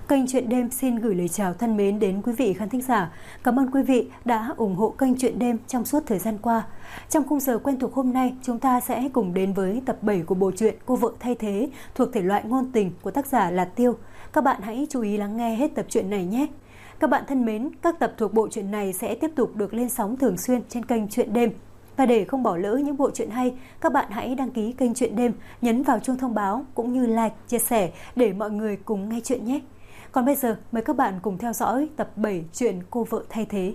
Kênh Chuyện Đêm xin gửi lời chào thân mến đến quý vị khán thính giả. Cảm ơn quý vị đã ủng hộ kênh Chuyện Đêm trong suốt thời gian qua. Trong khung giờ quen thuộc hôm nay, chúng ta sẽ cùng đến với tập 7 của bộ truyện Cô vợ thay thế thuộc thể loại ngôn tình của tác giả là Tiêu. Các bạn hãy chú ý lắng nghe hết tập truyện này nhé. Các bạn thân mến, các tập thuộc bộ truyện này sẽ tiếp tục được lên sóng thường xuyên trên kênh Chuyện Đêm. Và để không bỏ lỡ những bộ truyện hay, các bạn hãy đăng ký kênh Chuyện Đêm, nhấn vào chuông thông báo cũng như like, chia sẻ để mọi người cùng nghe chuyện nhé. Còn bây giờ, mời các bạn cùng theo dõi tập 7 chuyện Cô vợ thay thế.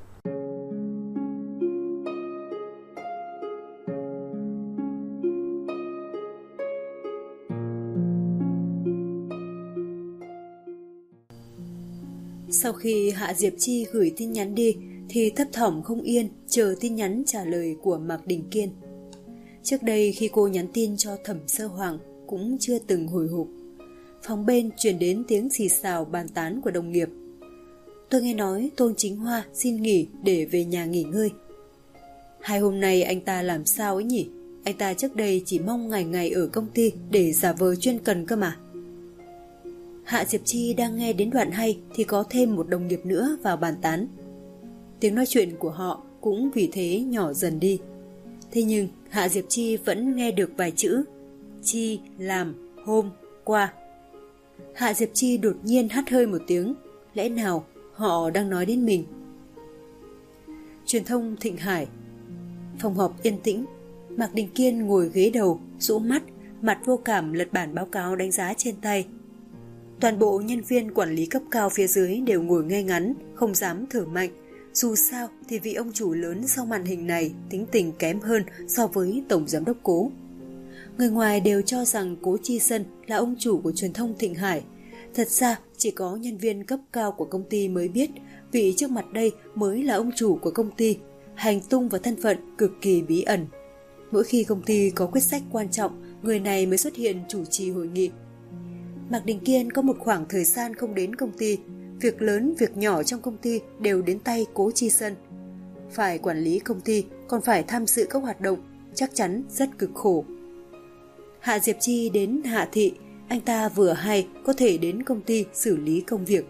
Sau khi Hạ Diệp Chi gửi tin nhắn đi thì thấp thỏm không yên chờ tin nhắn trả lời của Mạc Đình Kiên. Trước đây khi cô nhắn tin cho Thẩm Sơ Hoàng cũng chưa từng hồi hộp. Phòng bên truyền đến tiếng xì xào bàn tán của đồng nghiệp. Tôi nghe nói Tôn Chính Hoa xin nghỉ để về nhà nghỉ ngơi. 2 hôm nay anh ta làm sao ấy nhỉ? Anh ta trước đây chỉ mong ngày ngày ở công ty để giả vờ chuyên cần cơ mà. Hạ Diệp Chi đang nghe đến đoạn hay thì có thêm một đồng nghiệp nữa vào bàn tán. Tiếng nói chuyện của họ cũng vì thế nhỏ dần đi. Thế nhưng Hạ Diệp Chi vẫn nghe được vài chữ Chi làm hôm qua. Hạ Diệp Chi đột nhiên hắt hơi một tiếng. Lẽ nào họ đang nói đến mình? Truyền thông Thịnh Hải. Phòng họp yên tĩnh. Mạc Đình Kiên ngồi ghế đầu, rũ mắt, mặt vô cảm lật bản báo cáo đánh giá trên tay. Toàn bộ nhân viên quản lý cấp cao phía dưới đều ngồi ngay ngắn, không dám thở mạnh. Dù sao thì vị ông chủ lớn sau màn hình này tính tình kém hơn so với tổng giám đốc Cố. Người ngoài đều cho rằng Cố Chi Sân là ông chủ của truyền thông Thịnh Hải. Thật ra chỉ có nhân viên cấp cao của công ty mới biết vị trước mặt đây mới là ông chủ của công ty. Hành tung và thân phận cực kỳ bí ẩn. Mỗi khi công ty có quyết sách quan trọng, người này mới xuất hiện chủ trì hội nghị. Mạc Đình Kiên có một khoảng thời gian không đến công ty. Việc lớn, việc nhỏ trong công ty đều đến tay Cố Chi Sân. Phải quản lý công ty, còn phải tham dự các hoạt động, chắc chắn rất cực khổ. Hạ Diệp Chi đến Hạ Thị, anh ta vừa hay có thể đến công ty xử lý công việc.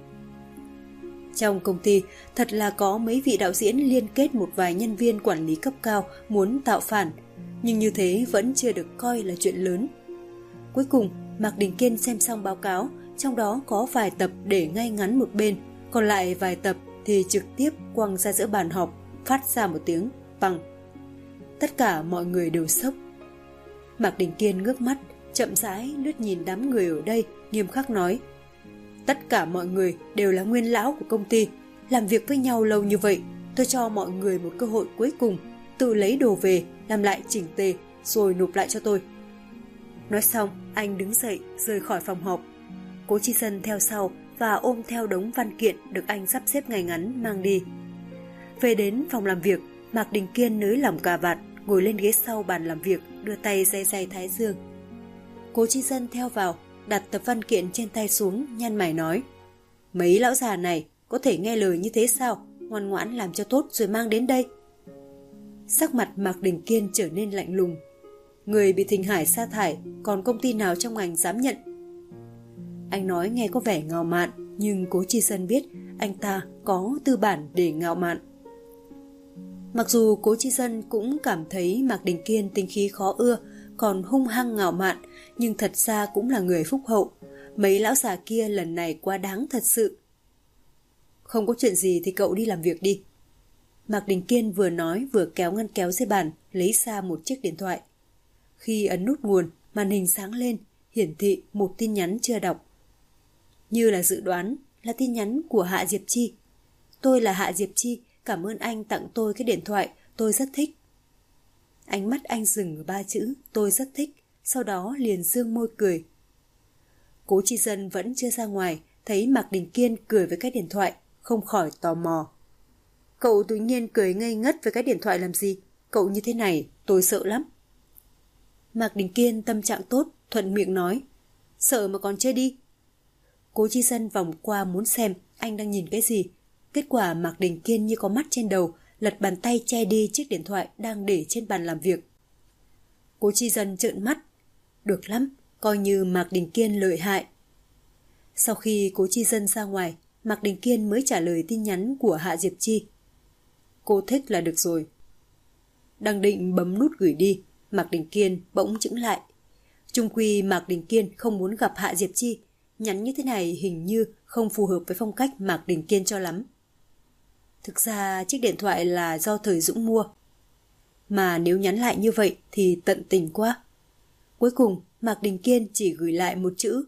Trong công ty, thật là có mấy vị đạo diễn liên kết một vài nhân viên quản lý cấp cao muốn tạo phản, nhưng như thế vẫn chưa được coi là chuyện lớn. Cuối cùng, Mạc Đình Kiên xem xong báo cáo, trong đó có vài tập để ngay ngắn một bên, còn lại vài tập thì trực tiếp quăng ra giữa bàn họp, phát ra một tiếng bằng. Tất cả mọi người đều sốc. Mạc Đình Kiên ngước mắt, chậm rãi lướt nhìn đám người ở đây, nghiêm khắc nói: tất cả mọi người đều là nguyên lão của công ty, làm việc với nhau lâu như vậy, tôi cho mọi người một cơ hội cuối cùng, tự lấy đồ về, làm lại chỉnh tề, rồi nộp lại cho tôi. Nói xong, anh đứng dậy, rời khỏi phòng họp. Cố Chi Sân theo sau và ôm theo đống văn kiện được anh sắp xếp ngay ngắn mang đi. Về đến phòng làm việc, Mạc Đình Kiên nới lỏng cà vạt, ngồi lên ghế sau bàn làm việc, đưa tay day day thái dương. Cố Chi Sân theo vào, đặt tập văn kiện trên tay xuống, nhăn mày nói: mấy lão già này có thể nghe lời như thế sao? Ngoan ngoãn làm cho tốt rồi mang đến đây. Sắc mặt Mạc Đình Kiên trở nên lạnh lùng. Người bị Thịnh Hải sa thải, còn công ty nào trong ngành dám nhận? Anh nói nghe có vẻ ngạo mạn, nhưng Cố Chi Sân biết anh ta có tư bản để ngạo mạn. Mặc dù Cố Chi Sân cũng cảm thấy Mạc Đình Kiên tính khí khó ưa, còn hung hăng ngạo mạn, nhưng thật ra cũng là người phúc hậu. Mấy lão già kia lần này quá đáng thật sự. Không có chuyện gì thì cậu đi làm việc đi. Mạc Đình Kiên vừa nói vừa kéo ngăn kéo dưới bàn, lấy ra một chiếc điện thoại. Khi ấn nút nguồn, màn hình sáng lên, hiển thị một tin nhắn chưa đọc. Như là dự đoán, là tin nhắn của Hạ Diệp Chi. Tôi là Hạ Diệp Chi, cảm ơn anh tặng tôi cái điện thoại, tôi rất thích. Ánh mắt anh dừng ở 3 chữ tôi rất thích, sau đó liền dương môi cười. Cố Chi Sân vẫn chưa ra ngoài, thấy Mạc Đình Kiên cười với cái điện thoại, không khỏi tò mò. Cậu tự nhiên cười ngây ngất với cái điện thoại làm gì? Cậu như thế này, tôi sợ lắm. Mạc Đình Kiên tâm trạng tốt, thuận miệng nói: sợ mà còn chơi đi. Cố Chi Sân vòng qua muốn xem anh đang nhìn cái gì. Kết quả Mạc Đình Kiên như có mắt trên đầu, lật bàn tay che đi chiếc điện thoại đang để trên bàn làm việc. Cố Chi Sân trợn mắt. Được lắm, coi như Mạc Đình Kiên lợi hại. Sau khi Cố Chi Dân ra ngoài, Mạc Đình Kiên mới trả lời tin nhắn của Hạ Diệp Chi. Cô thích là được rồi. Đang định bấm nút gửi đi, Mạc Đình Kiên bỗng chững lại. Chung quy Mạc Đình Kiên không muốn gặp Hạ Diệp Chi, nhắn như thế này hình như không phù hợp với phong cách Mạc Đình Kiên cho lắm. Thực ra chiếc điện thoại là do Thời Dũng mua, mà nếu nhắn lại như vậy thì tận tình quá. Cuối cùng Mạc Đình Kiên chỉ gửi lại một chữ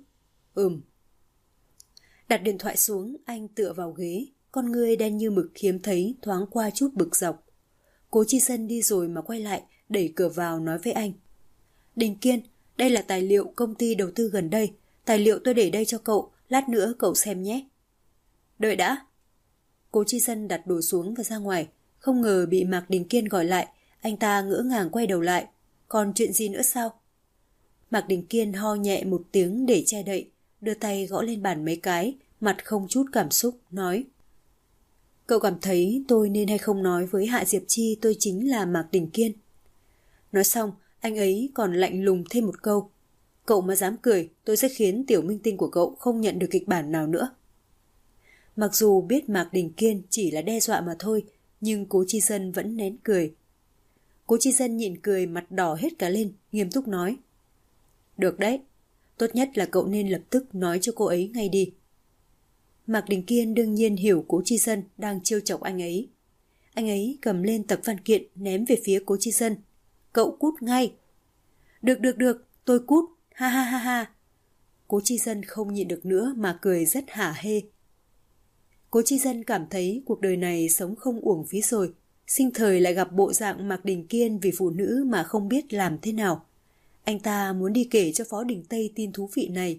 Đặt điện thoại xuống, anh tựa vào ghế, con ngươi đen như mực hiếm thấy thoáng qua chút bực dọc. Cố Chi Dân đi rồi mà quay lại, đẩy cửa vào nói với anh. Đình Kiên, đây là tài liệu công ty đầu tư gần đây. Tài liệu tôi để đây cho cậu, lát nữa cậu xem nhé. Đợi đã. Cố Chi Dân đặt đồ xuống và ra ngoài, không ngờ bị Mạc Đình Kiên gọi lại. Anh ta ngỡ ngàng quay đầu lại. Còn chuyện gì nữa sao? Mạc Đình Kiên ho nhẹ một tiếng để che đậy, đưa tay gõ lên bàn mấy cái, mặt không chút cảm xúc, nói. Cậu cảm thấy tôi nên hay không nói với Hạ Diệp Chi tôi chính là Mạc Đình Kiên? Nói xong, anh ấy còn lạnh lùng thêm một câu. Cậu mà dám cười, tôi sẽ khiến tiểu minh tinh của cậu không nhận được kịch bản nào nữa. Mặc dù biết Mạc Đình Kiên chỉ là đe dọa mà thôi, nhưng Cố Chi Dân vẫn nén cười. Cố Chi Dân nhịn cười mặt đỏ hết cả lên, nghiêm túc nói. Được đấy, tốt nhất là cậu nên lập tức nói cho cô ấy ngay đi. Mạc Đình Kiên đương nhiên hiểu Cố Chi Dân đang trêu chọc anh ấy. Anh ấy cầm lên tập văn kiện ném về phía Cố Chi Dân. Cậu cút ngay. Được, tôi cút, ha ha ha ha. Cố Chi Dân không nhịn được nữa mà cười rất hả hê. Cố Chi Dân cảm thấy cuộc đời này sống không uổng phí rồi. Sinh thời lại gặp bộ dạng Mạc Đình Kiên vì phụ nữ mà không biết làm thế nào. Anh ta muốn đi kể cho Phó Đình Tây tin thú vị này.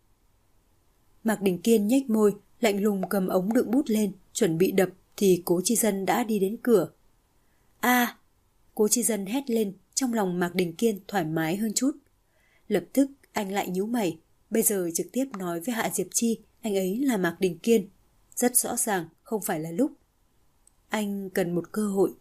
Mạc Đình Kiên nhếch môi, lạnh lùng cầm ống đựng bút lên, chuẩn bị đập thì Cố Chi Dân đã đi đến cửa. A! Cố Chi Dân hét lên, trong lòng Mạc Đình Kiên thoải mái hơn chút. Lập tức anh lại nhíu mày, bây giờ trực tiếp nói với Hạ Diệp Chi anh ấy là Mạc Đình Kiên. Rất rõ ràng không phải là lúc. Anh cần một cơ hội.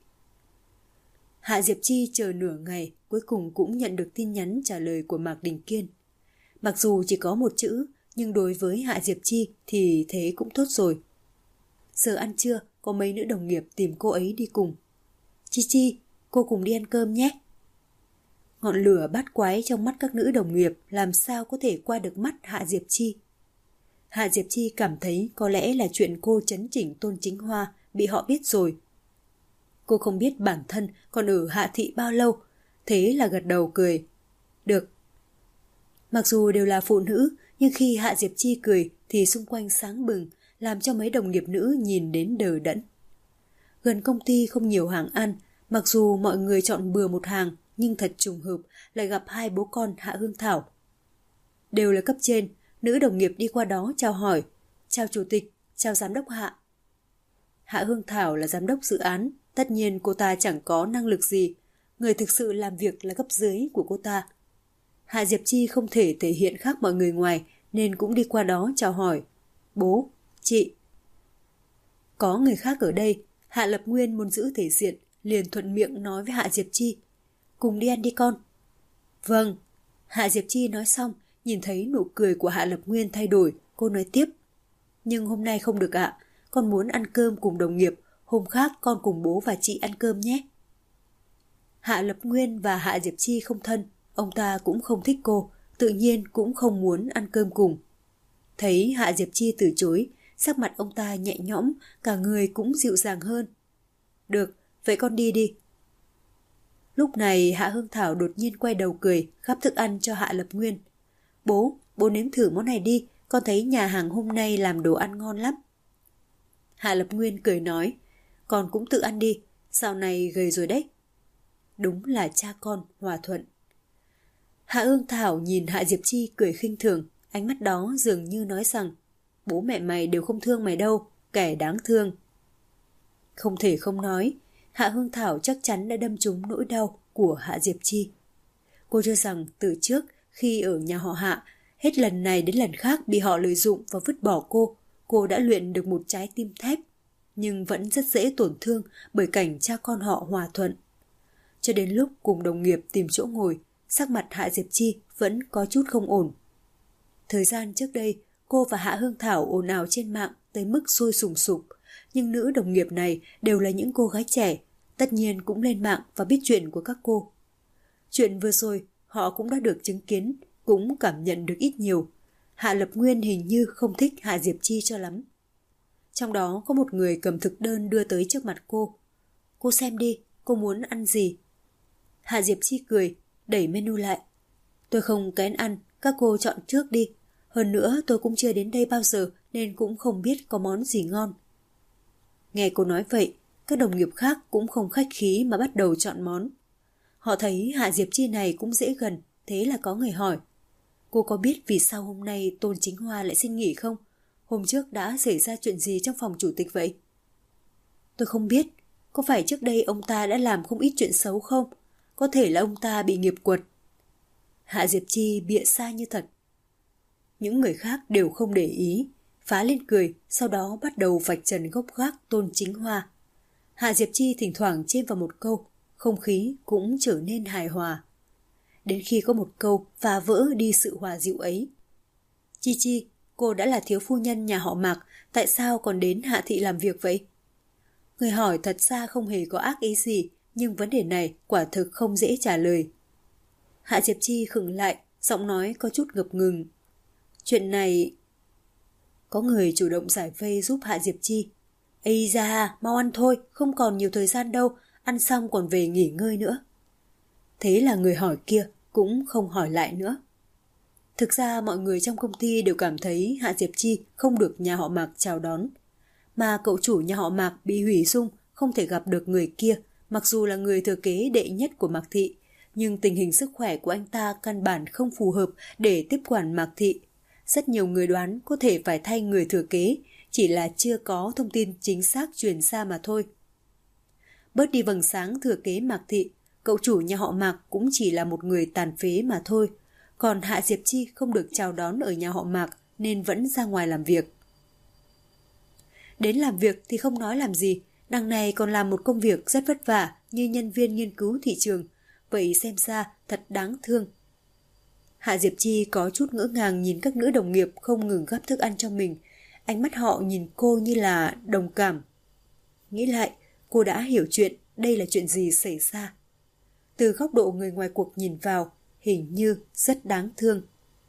Hạ Diệp Chi chờ nửa ngày, cuối cùng cũng nhận được tin nhắn trả lời của Mạc Đình Kiên. Mặc dù chỉ có một chữ, nhưng đối với Hạ Diệp Chi thì thế cũng tốt rồi. Giờ ăn trưa, có mấy nữ đồng nghiệp tìm cô ấy đi cùng. Chi, cô cùng đi ăn cơm nhé. Ngọn lửa bát quái trong mắt các nữ đồng nghiệp làm sao có thể qua được mắt Hạ Diệp Chi. Hạ Diệp Chi cảm thấy có lẽ là chuyện cô chấn chỉnh Tôn Chính Hoa bị họ biết rồi. Cô không biết bản thân còn ở Hạ Thị bao lâu, thế là gật đầu cười. Được. Mặc dù đều là phụ nữ, nhưng khi Hạ Diệp Chi cười thì xung quanh sáng bừng, làm cho mấy đồng nghiệp nữ nhìn đến đờ đẫn. Gần công ty không nhiều hàng ăn, mặc dù mọi người chọn bừa một hàng, nhưng thật trùng hợp lại gặp hai bố con Hạ Hương Thảo. Đều là cấp trên, nữ đồng nghiệp đi qua đó chào hỏi. Chào chủ tịch, chào giám đốc Hạ. Hạ Hương Thảo là giám đốc dự án, tất nhiên cô ta chẳng có năng lực gì. Người thực sự làm việc là cấp dưới của cô ta. Hạ Diệp Chi không thể thể hiện khác mọi người ngoài nên cũng đi qua đó chào hỏi. Bố, chị. Có người khác ở đây, Hạ Lập Nguyên muốn giữ thể diện, liền thuận miệng nói với Hạ Diệp Chi. Cùng đi ăn đi con. Vâng. Hạ Diệp Chi nói xong, nhìn thấy nụ cười của Hạ Lập Nguyên thay đổi, cô nói tiếp. Nhưng hôm nay không được ạ, con muốn ăn cơm cùng đồng nghiệp, hôm khác con cùng bố và chị ăn cơm nhé. Hạ Lập Nguyên và Hạ Diệp Chi không thân, ông ta cũng không thích cô, tự nhiên cũng không muốn ăn cơm cùng. Thấy Hạ Diệp Chi từ chối, sắc mặt ông ta nhẹ nhõm, cả người cũng dịu dàng hơn. Được, vậy con đi đi. Lúc này Hạ Hương Thảo đột nhiên quay đầu cười, gắp thức ăn cho Hạ Lập Nguyên. Bố nếm thử món này đi, con thấy nhà hàng hôm nay làm đồ ăn ngon lắm. Hạ Lập Nguyên cười nói, con cũng tự ăn đi, dạo này gầy rồi đấy. Đúng là cha con hòa thuận. Hạ Hương Thảo nhìn Hạ Diệp Chi cười khinh thường, ánh mắt đó dường như nói rằng, bố mẹ mày đều không thương mày đâu, kẻ đáng thương. Không thể không nói, Hạ Hương Thảo chắc chắn đã đâm trúng nỗi đau của Hạ Diệp Chi. Cô cho rằng từ trước khi ở nhà họ Hạ, hết lần này đến lần khác bị họ lợi dụng và vứt bỏ cô đã luyện được một trái tim thép, nhưng vẫn rất dễ tổn thương bởi cảnh cha con họ hòa thuận. Cho đến lúc cùng đồng nghiệp tìm chỗ ngồi, sắc mặt Hạ Diệp Chi vẫn có chút không ổn. Thời gian trước đây, cô và Hạ Hương Thảo ồn ào trên mạng tới mức sôi sùng sục. Nhưng nữ đồng nghiệp này đều là những cô gái trẻ, tất nhiên cũng lên mạng và biết chuyện của các cô. Chuyện vừa rồi họ cũng đã được chứng kiến, cũng cảm nhận được ít nhiều. Hạ Lập Nguyên hình như không thích Hạ Diệp Chi cho lắm. Trong đó có một người cầm thực đơn đưa tới trước mặt cô. Cô xem đi, cô muốn ăn gì? Hạ Diệp Chi cười, đẩy menu lại. Tôi không kén ăn, các cô chọn trước đi. Hơn nữa tôi cũng chưa đến đây bao giờ nên cũng không biết có món gì ngon. Nghe cô nói vậy, các đồng nghiệp khác cũng không khách khí mà bắt đầu chọn món. Họ thấy Hạ Diệp Chi này cũng dễ gần, thế là có người hỏi. Cô có biết vì sao hôm nay Tôn Chính Hoa lại xin nghỉ không? Hôm trước đã xảy ra chuyện gì trong phòng chủ tịch vậy? Tôi không biết, có phải trước đây ông ta đã làm không ít chuyện xấu không? Có thể là ông ta bị nghiệp quật. Hạ Diệp Chi bịa sai như thật. Những người khác đều không để ý, phá lên cười, sau đó bắt đầu vạch trần gốc gác Tôn Chính Hoa. Hạ Diệp Chi thỉnh thoảng chêm vào một câu, không khí cũng trở nên hài hòa. Đến khi có một câu phá vỡ đi sự hòa dịu ấy. Chi Chi, cô đã là thiếu phu nhân nhà họ Mạc, tại sao còn đến Hạ Thị làm việc vậy? Người hỏi thật ra không hề có ác ý gì, nhưng vấn đề này quả thực không dễ trả lời. Hạ Diệp Chi khựng lại, giọng nói có chút ngập ngừng. Chuyện này... Có người chủ động giải vây giúp Hạ Diệp Chi. Ây da, mau ăn thôi, không còn nhiều thời gian đâu, ăn xong còn về nghỉ ngơi nữa. Thế là người hỏi kia cũng không hỏi lại nữa. Thực ra mọi người trong công ty đều cảm thấy Hạ Diệp Chi không được nhà họ Mạc chào đón. Mà cậu chủ nhà họ Mạc bị hủy dung, không thể gặp được người kia, mặc dù là người thừa kế đệ nhất của Mạc Thị. Nhưng tình hình sức khỏe của anh ta căn bản không phù hợp để tiếp quản Mạc Thị. Rất nhiều người đoán có thể phải thay người thừa kế, chỉ là chưa có thông tin chính xác truyền ra mà thôi. Bớt đi vầng sáng thừa kế Mạc Thị, cậu chủ nhà họ Mạc cũng chỉ là một người tàn phế mà thôi. Còn Hạ Diệp Chi không được chào đón ở nhà họ Mạc nên vẫn ra ngoài làm việc. Đến làm việc thì không nói làm gì, đằng này còn làm một công việc rất vất vả như nhân viên nghiên cứu thị trường, vậy xem ra thật đáng thương. Hạ Diệp Chi có chút ngỡ ngàng nhìn các nữ đồng nghiệp không ngừng gắp thức ăn cho mình, ánh mắt họ nhìn cô như là đồng cảm. Nghĩ lại, cô đã hiểu chuyện, đây là chuyện gì xảy ra. Từ góc độ người ngoài cuộc nhìn vào, hình như rất đáng thương.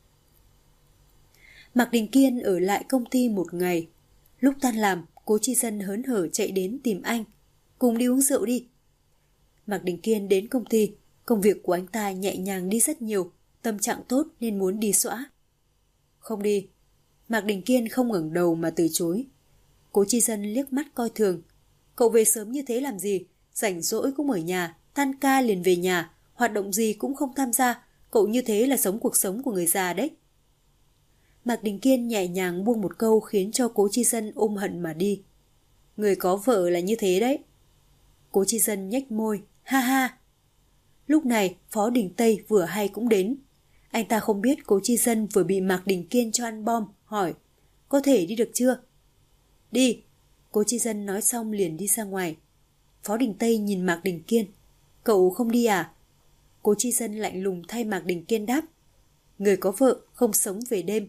Mạc Đình Kiên ở lại công ty một ngày. Lúc tan làm, Cố Chi Dân hớn hở chạy đến tìm anh. Cùng đi uống rượu đi. Mạc Đình Kiên đến công ty, công việc của anh ta nhẹ nhàng đi rất nhiều, tâm trạng tốt nên muốn đi xõa. Không đi. Mạc Đình Kiên không ngẩng đầu mà từ chối. Cố Chi Dân liếc mắt coi thường. Cậu về sớm như thế làm gì? Rảnh rỗi cũng ở nhà, tan ca liền về nhà, hoạt động gì cũng không tham gia. Cậu như thế là sống cuộc sống của người già đấy. Mạc Đình Kiên nhẹ nhàng buông một câu khiến cho Cố Chi Dân ôm hận mà đi. Người có vợ là như thế đấy. Cố Chi Dân nhếch môi, ha ha. Lúc này Phó Đình Tây vừa hay cũng đến. Anh ta không biết Cố Chi Dân vừa bị Mạc Đình Kiên cho ăn bom, hỏi, có thể đi được chưa? Đi. Cố Chi Dân nói xong liền đi ra ngoài. Phó Đình Tây nhìn Mạc Đình Kiên. Cậu không đi à? Cố Chi Dân lạnh lùng thay Mạc Đình Kiên đáp. Người có vợ không sống về đêm.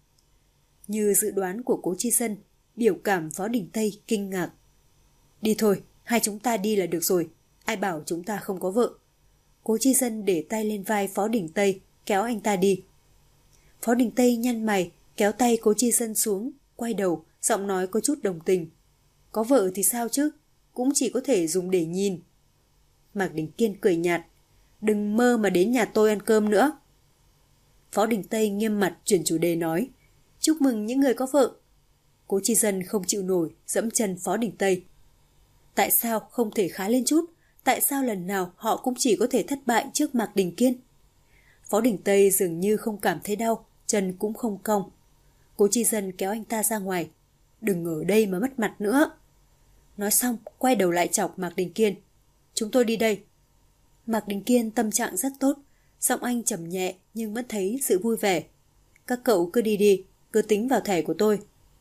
Như dự đoán của Cố Chi Dân, biểu cảm Phó Đình Tây kinh ngạc. Đi thôi, hai chúng ta đi là được rồi. Ai bảo chúng ta không có vợ? Cố Chi Dân để tay lên vai Phó Đình Tây, kéo anh ta đi. Phó Đình Tây nhăn mày, kéo tay Cố Chi Dân xuống, quay đầu, giọng nói có chút đồng tình. Có vợ thì sao chứ? Cũng chỉ có thể dùng để nhìn. Mạc Đình Kiên cười nhạt. Đừng mơ mà đến nhà tôi ăn cơm nữa. Phó Đình Tây nghiêm mặt chuyển chủ đề nói. Chúc mừng những người có vợ. Cố Chi Dân không chịu nổi, dẫm chân Phó Đình Tây. Tại sao không thể khá lên chút? Tại sao lần nào họ cũng chỉ có thể thất bại trước Mạc Đình Kiên? Phó Đình Tây dường như không cảm thấy đau, chân cũng không cong. Cố Chi Dân kéo anh ta ra ngoài. Đừng ở đây mà mất mặt nữa. Nói xong, quay đầu lại chọc Mạc Đình Kiên. Chúng tôi đi đây. Mạc Đình Kiên tâm trạng rất tốt, giọng anh trầm nhẹ nhưng vẫn thấy sự vui vẻ. Các cậu cứ đi đi, cứ tính vào thẻ của tôi.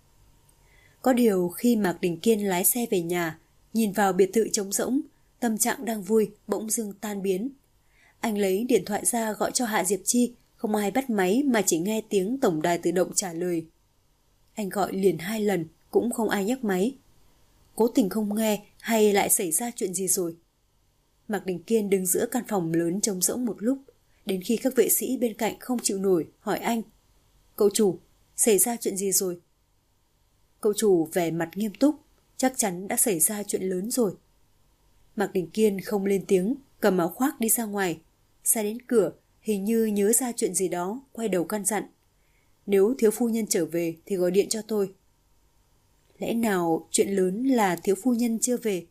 Có điều khi Mạc Đình Kiên lái xe về nhà, nhìn vào biệt thự trống rỗng, tâm trạng đang vui bỗng dưng tan biến. Anh lấy điện thoại ra gọi cho Hạ Diệp Chi, không ai bắt máy mà chỉ nghe tiếng tổng đài tự động trả lời. anh gọi liền 2 lần cũng không ai nhấc máy. Cố tình không nghe hay lại xảy ra chuyện gì rồi? Mạc Đình Kiên đứng giữa căn phòng lớn trống rỗng một lúc, đến khi các vệ sĩ bên cạnh không chịu nổi hỏi anh: "Cậu chủ, xảy ra chuyện gì rồi?" Cậu chủ vẻ mặt nghiêm túc: "Chắc chắn đã xảy ra chuyện lớn rồi." Mạc Đình Kiên không lên tiếng, cầm áo khoác đi ra ngoài. Xa đến cửa, hình như nhớ ra chuyện gì đó, quay đầu căn dặn: "Nếu thiếu phu nhân trở về thì gọi điện cho tôi." Lẽ nào chuyện lớn là thiếu phu nhân chưa về?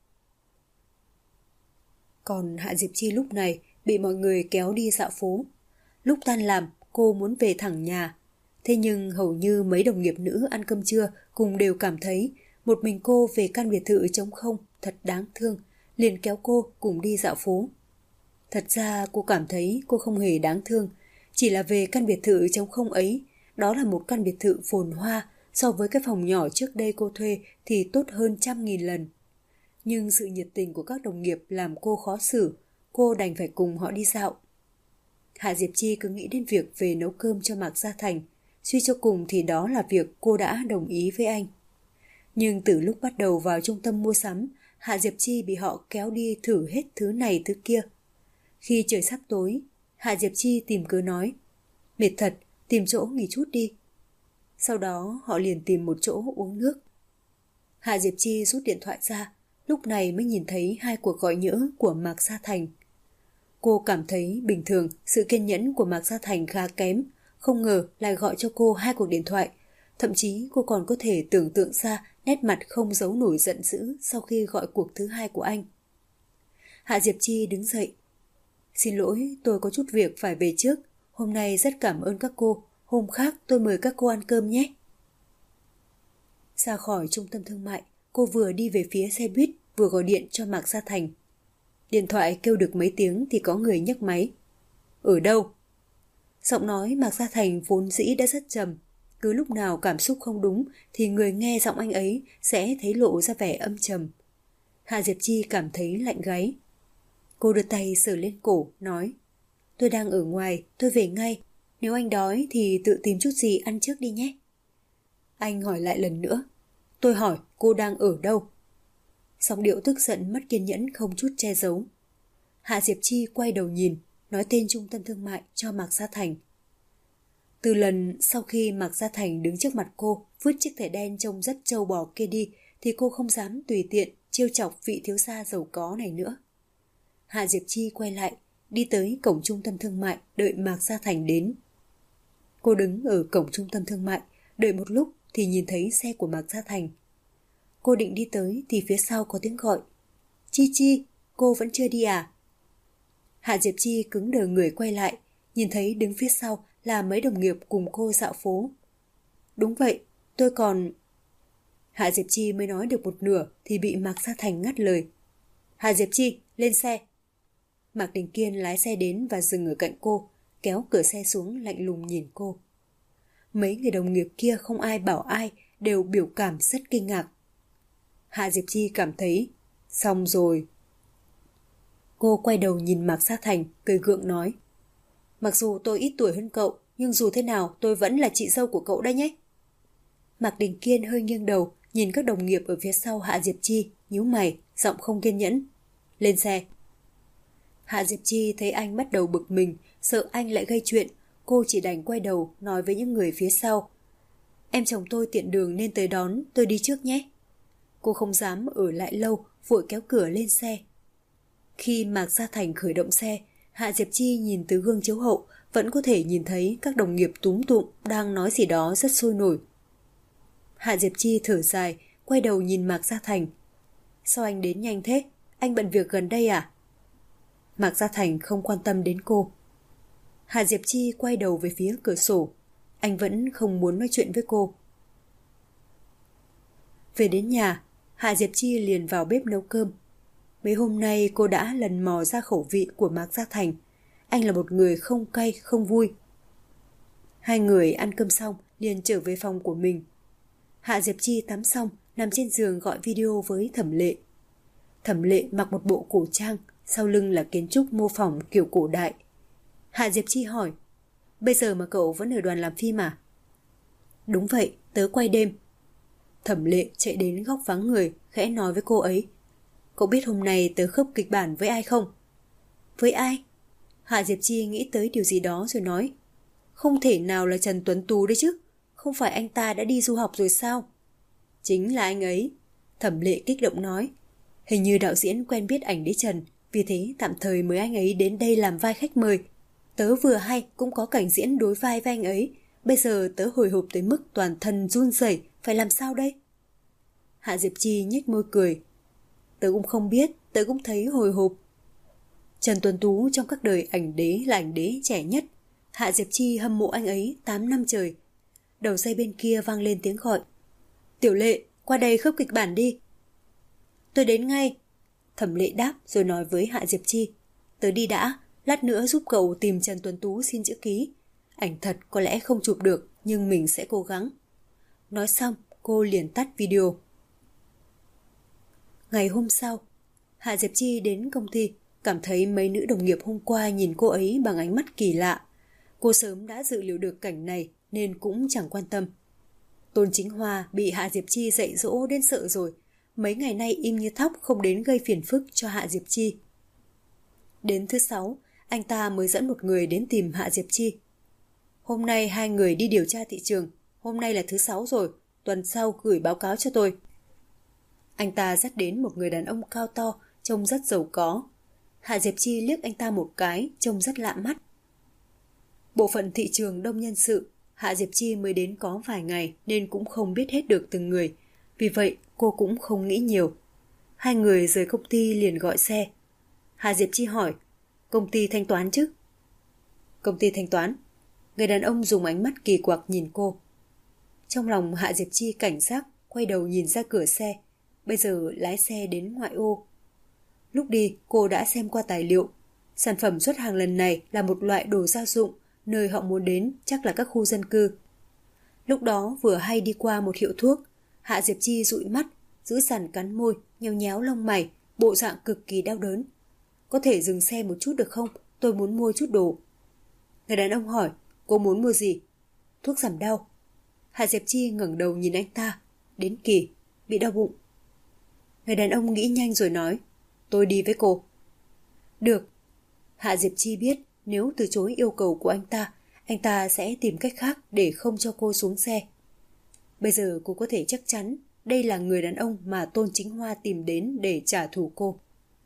Còn Hạ Diệp Chi lúc này bị mọi người kéo đi dạo phố. Lúc tan làm, cô muốn về thẳng nhà. Thế nhưng hầu như mấy đồng nghiệp nữ ăn cơm trưa cùng đều cảm thấy một mình cô về căn biệt thự trống không thật đáng thương, liền kéo cô cùng đi dạo phố. Thật ra cô cảm thấy cô không hề đáng thương, chỉ là về căn biệt thự trống không ấy, đó là một căn biệt thự phồn hoa, so với cái phòng nhỏ trước đây cô thuê thì tốt hơn 100.000 lần. Nhưng sự nhiệt tình của các đồng nghiệp làm cô khó xử, cô đành phải cùng họ đi dạo. Hạ Diệp Chi cứ nghĩ đến việc về nấu cơm cho Mạc Gia Thành, suy cho cùng thì đó là việc cô đã đồng ý với anh. Nhưng từ lúc bắt đầu vào trung tâm mua sắm, Hạ Diệp Chi bị họ kéo đi thử hết thứ này thứ kia. Khi trời sắp tối, Hạ Diệp Chi tìm cớ nói: "Mệt thật, tìm chỗ nghỉ chút đi." Sau đó họ liền tìm một chỗ uống nước. Hạ Diệp Chi rút điện thoại ra, lúc này mới nhìn thấy 2 cuộc gọi nhỡ của Mạc Gia Thành. Cô cảm thấy bình thường sự kiên nhẫn của Mạc Gia Thành khá kém, không ngờ lại gọi cho cô 2 cuộc điện thoại. Thậm chí cô còn có thể tưởng tượng ra nét mặt không giấu nổi giận dữ sau khi gọi cuộc thứ 2 của anh. Hạ Diệp Chi đứng dậy: "Xin lỗi, tôi có chút việc phải về trước. Hôm nay rất cảm ơn các cô. Hôm khác tôi mời các cô ăn cơm nhé." Ra khỏi trung tâm thương mại, cô vừa đi về phía xe buýt vừa gọi điện cho Mạc Gia Thành. Điện thoại kêu được mấy tiếng thì có người nhấc máy. "Ở đâu?" Giọng nói Mạc Gia Thành vốn dĩ đã rất trầm. Cứ lúc nào cảm xúc không đúng thì người nghe giọng anh ấy sẽ thấy lộ ra vẻ âm trầm. Hạ Diệp Chi cảm thấy lạnh gáy. Cô đưa tay sờ lên cổ, nói: "Tôi đang ở ngoài, tôi về ngay. Nếu anh đói thì tự tìm chút gì ăn trước đi nhé." Anh hỏi lại lần nữa: "Tôi hỏi cô đang ở đâu?" Giọng điệu tức giận mất kiên nhẫn không chút che giấu. Hạ Diệp Chi quay đầu nhìn, nói tên trung tâm thương mại cho Mạc Gia Thành. Từ lần sau khi Mạc Gia Thành đứng trước mặt cô vứt chiếc thẻ đen trông rất trâu bò kia đi thì cô không dám tùy tiện trêu chọc vị thiếu gia giàu có này nữa. Hạ Diệp Chi quay lại, đi tới cổng trung tâm thương mại đợi Mạc Gia Thành đến. Cô đứng ở cổng trung tâm thương mại, đợi một lúc thì nhìn thấy xe của Mạc Gia Thành. Cô định đi tới thì phía sau có tiếng gọi: "Chi Chi, cô vẫn chưa đi à?" Hạ Diệp Chi cứng đờ người quay lại, nhìn thấy đứng phía sau là mấy đồng nghiệp cùng cô dạo phố. "Đúng vậy, tôi còn..." Hạ Diệp Chi mới nói được một nửa thì bị Mạc Gia Thành ngắt lời. "Hạ Diệp Chi, lên xe." Mạc Đình Kiên lái xe đến và dừng ở cạnh cô, kéo cửa xe xuống lạnh lùng nhìn cô. Mấy người đồng nghiệp kia không ai bảo ai, đều biểu cảm rất kinh ngạc. Hạ Diệp Chi cảm thấy xong rồi. Cô quay đầu nhìn Mạc Gia Thành, cười gượng nói: "Mặc dù tôi ít tuổi hơn cậu, nhưng dù thế nào tôi vẫn là chị dâu của cậu đấy nhé." Mạc Đình Kiên hơi nghiêng đầu, nhìn các đồng nghiệp ở phía sau Hạ Diệp Chi, nhíu mày, giọng không kiên nhẫn: "Lên xe." Hạ Diệp Chi thấy anh bắt đầu bực mình, sợ anh lại gây chuyện, cô chỉ đành quay đầu nói với những người phía sau: "Em chồng tôi tiện đường nên tới đón, tôi đi trước nhé." Cô không dám ở lại lâu, vội kéo cửa lên xe. Khi Mạc Gia Thành khởi động xe, Hạ Diệp Chi nhìn từ gương chiếu hậu vẫn có thể nhìn thấy các đồng nghiệp túm tụm đang nói gì đó rất sôi nổi. Hạ Diệp Chi thở dài, quay đầu nhìn Mạc Gia Thành: "Sao anh đến nhanh thế? Anh bận việc gần đây à?" Mạc Gia Thành không quan tâm đến cô. Hạ Diệp Chi quay đầu về phía cửa sổ. Anh vẫn không muốn nói chuyện với cô. Về đến nhà, Hạ Diệp Chi liền vào bếp nấu cơm. Mấy hôm nay cô đã lần mò ra khẩu vị của Mạc Gia Thành. Anh là một người không cay, không vui. Hai người ăn cơm xong liền trở về phòng của mình. Hạ Diệp Chi tắm xong, nằm trên giường gọi video với Thẩm Lệ. Thẩm Lệ mặc một bộ cổ trang, sau lưng là kiến trúc mô phỏng kiểu cổ đại. Hạ Diệp Chi hỏi: "Bây giờ mà cậu vẫn ở đoàn làm phim à?" Đúng vậy, tớ quay đêm. Thẩm Lệ chạy đến góc vắng người, khẽ nói với cô ấy. Cậu biết hôm nay tớ khớp kịch bản với ai không? Với ai? Hạ Diệp Chi nghĩ tới điều gì đó rồi nói. Không thể nào là Trần Tuấn Tú đấy chứ. Không phải anh ta đã đi du học rồi sao? Chính là anh ấy. Thẩm Lệ kích động nói. Hình như đạo diễn quen biết ảnh đế Trần, vì thế tạm thời mời anh ấy đến đây làm vai khách mời. Tớ vừa hay cũng có cảnh diễn đối vai với anh ấy. Bây giờ tớ hồi hộp tới mức toàn thân run rẩy, phải làm sao đây? Hạ Diệp Chi nhếch môi cười. Tớ cũng không biết, tớ cũng thấy hồi hộp. Trần Tuấn Tú trong các đời ảnh đế là ảnh đế trẻ nhất. Hạ Diệp Chi hâm mộ anh ấy 8 năm trời. Đầu dây bên kia vang lên tiếng gọi. Tiểu Lệ, qua đây khớp kịch bản đi. Tôi đến ngay. Thẩm Lệ đáp rồi nói với Hạ Diệp Chi. Tớ đi đã, lát nữa giúp cậu tìm Trần Tuấn Tú xin chữ ký. Ảnh thật có lẽ không chụp được, nhưng mình sẽ cố gắng. Nói xong, cô liền tắt video. Ngày hôm sau, Hạ Diệp Chi đến công ty, cảm thấy mấy nữ đồng nghiệp hôm qua nhìn cô ấy bằng ánh mắt kỳ lạ. Cô sớm đã dự liệu được cảnh này nên cũng chẳng quan tâm. Tôn Chính Hoa bị Hạ Diệp Chi dạy dỗ đến sợ rồi, mấy ngày nay im như thóc không đến gây phiền phức cho Hạ Diệp Chi. Đến thứ 6, anh ta mới dẫn một người đến tìm Hạ Diệp Chi. Hôm nay 2 người đi điều tra thị trường, hôm nay là thứ 6 rồi, tuần sau gửi báo cáo cho tôi. Anh ta dắt đến một người đàn ông cao to, trông rất giàu có. Hạ Diệp Chi liếc anh ta một cái, trông rất lạ mắt. Bộ phận thị trường đông nhân sự, Hạ Diệp Chi mới đến có vài ngày nên cũng không biết hết được từng người. Vì vậy cô cũng không nghĩ nhiều. 2 người rời công ty liền gọi xe. Hạ Diệp Chi hỏi, công ty thanh toán chứ? Công ty thanh toán. Người đàn ông dùng ánh mắt kỳ quặc nhìn cô. Trong lòng Hạ Diệp Chi cảnh giác, quay đầu nhìn ra cửa xe. Bây giờ lái xe đến ngoại ô. Lúc đi cô đã xem qua tài liệu. Sản phẩm xuất hàng lần này là một loại đồ gia dụng, nơi họ muốn đến chắc là các khu dân cư. Lúc đó vừa hay đi qua một hiệu thuốc. Hạ Diệp Chi dụi mắt, giữ sẵn cắn môi, nhéo nhéo lông mày, bộ dạng cực kỳ đau đớn. Có thể dừng xe một chút được không? Tôi muốn mua chút đồ. Người đàn ông hỏi, cô muốn mua gì? Thuốc giảm đau. Hạ Diệp Chi ngẩng đầu nhìn anh ta. Đến kỳ, bị đau bụng. Người đàn ông nghĩ nhanh rồi nói, tôi đi với cô. Được. Hạ Diệp Chi biết nếu từ chối yêu cầu của anh ta sẽ tìm cách khác để không cho cô xuống xe. Bây giờ cô có thể chắc chắn đây là người đàn ông mà Tôn Chính Hoa tìm đến để trả thù cô.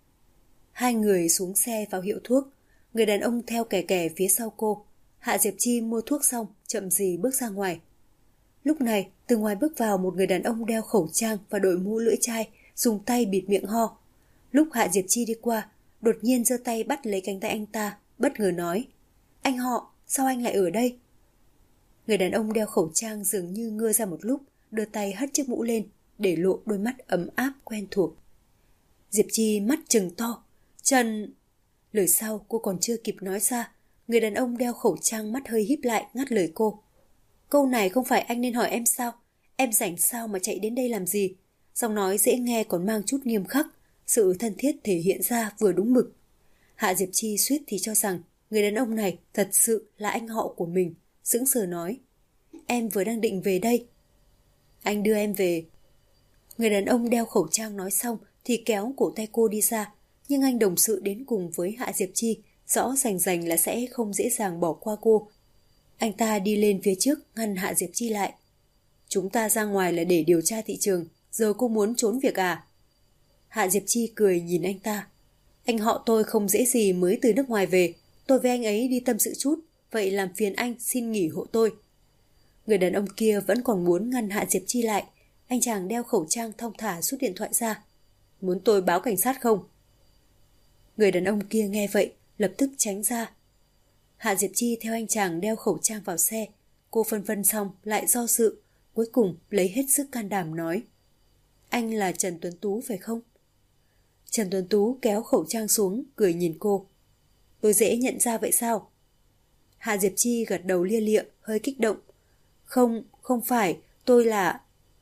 2 người xuống xe vào hiệu thuốc. Người đàn ông theo kè kè phía sau cô. Hạ Diệp Chi mua thuốc xong, chậm gì bước ra ngoài. Lúc này, từ ngoài bước vào một người đàn ông đeo khẩu trang và đội mũ lưỡi chai, dùng tay bịt miệng ho. Lúc Hạ Diệp Chi đi qua, đột nhiên giơ tay bắt lấy cánh tay anh ta, bất ngờ nói, anh họ, sao anh lại ở đây? Người đàn ông đeo khẩu trang dường như ngơ ra một lúc, đưa tay hất chiếc mũ lên, để lộ đôi mắt ấm áp quen thuộc. Diệp Chi mắt trừng to, Trần... Lời sau cô còn chưa kịp nói ra, người đàn ông đeo khẩu trang mắt hơi híp lại ngắt lời cô. Câu này không phải anh nên hỏi em sao? Em rảnh sao mà chạy đến đây làm gì? Giọng nói dễ nghe còn mang chút nghiêm khắc, sự thân thiết thể hiện ra vừa đúng mực. Hạ Diệp Chi suýt thì cho rằng người đàn ông này thật sự là anh họ của mình, sững sờ nói. Em vừa đang định về đây. Anh đưa em về. Người đàn ông đeo khẩu trang nói xong thì kéo cổ tay cô đi ra, nhưng anh đồng sự đến cùng với Hạ Diệp Chi, rõ rành rành là sẽ không dễ dàng bỏ qua cô. Anh ta đi lên phía trước ngăn Hạ Diệp Chi lại. Chúng ta ra ngoài là để điều tra thị trường, giờ cô muốn trốn việc à? Hạ Diệp Chi cười nhìn anh ta. Anh họ tôi không dễ gì mới từ nước ngoài về, tôi với anh ấy đi tâm sự chút, vậy làm phiền anh xin nghỉ hộ tôi. Người đàn ông kia vẫn còn muốn ngăn Hạ Diệp Chi lại. Anh chàng đeo khẩu trang thong thả rút điện thoại ra. Muốn tôi báo cảnh sát không? Người đàn ông kia nghe vậy, lập tức tránh ra. Hạ Diệp Chi theo anh chàng đeo khẩu trang vào xe. Cô phân vân xong lại do dự, cuối cùng lấy hết sức can đảm nói. Anh là Trần Tuấn Tú phải không? Trần Tuấn Tú kéo khẩu trang xuống, cười nhìn cô. Tôi dễ nhận ra vậy sao? Hạ Diệp Chi gật đầu lia lịa, hơi kích động. Không, không phải, tôi là...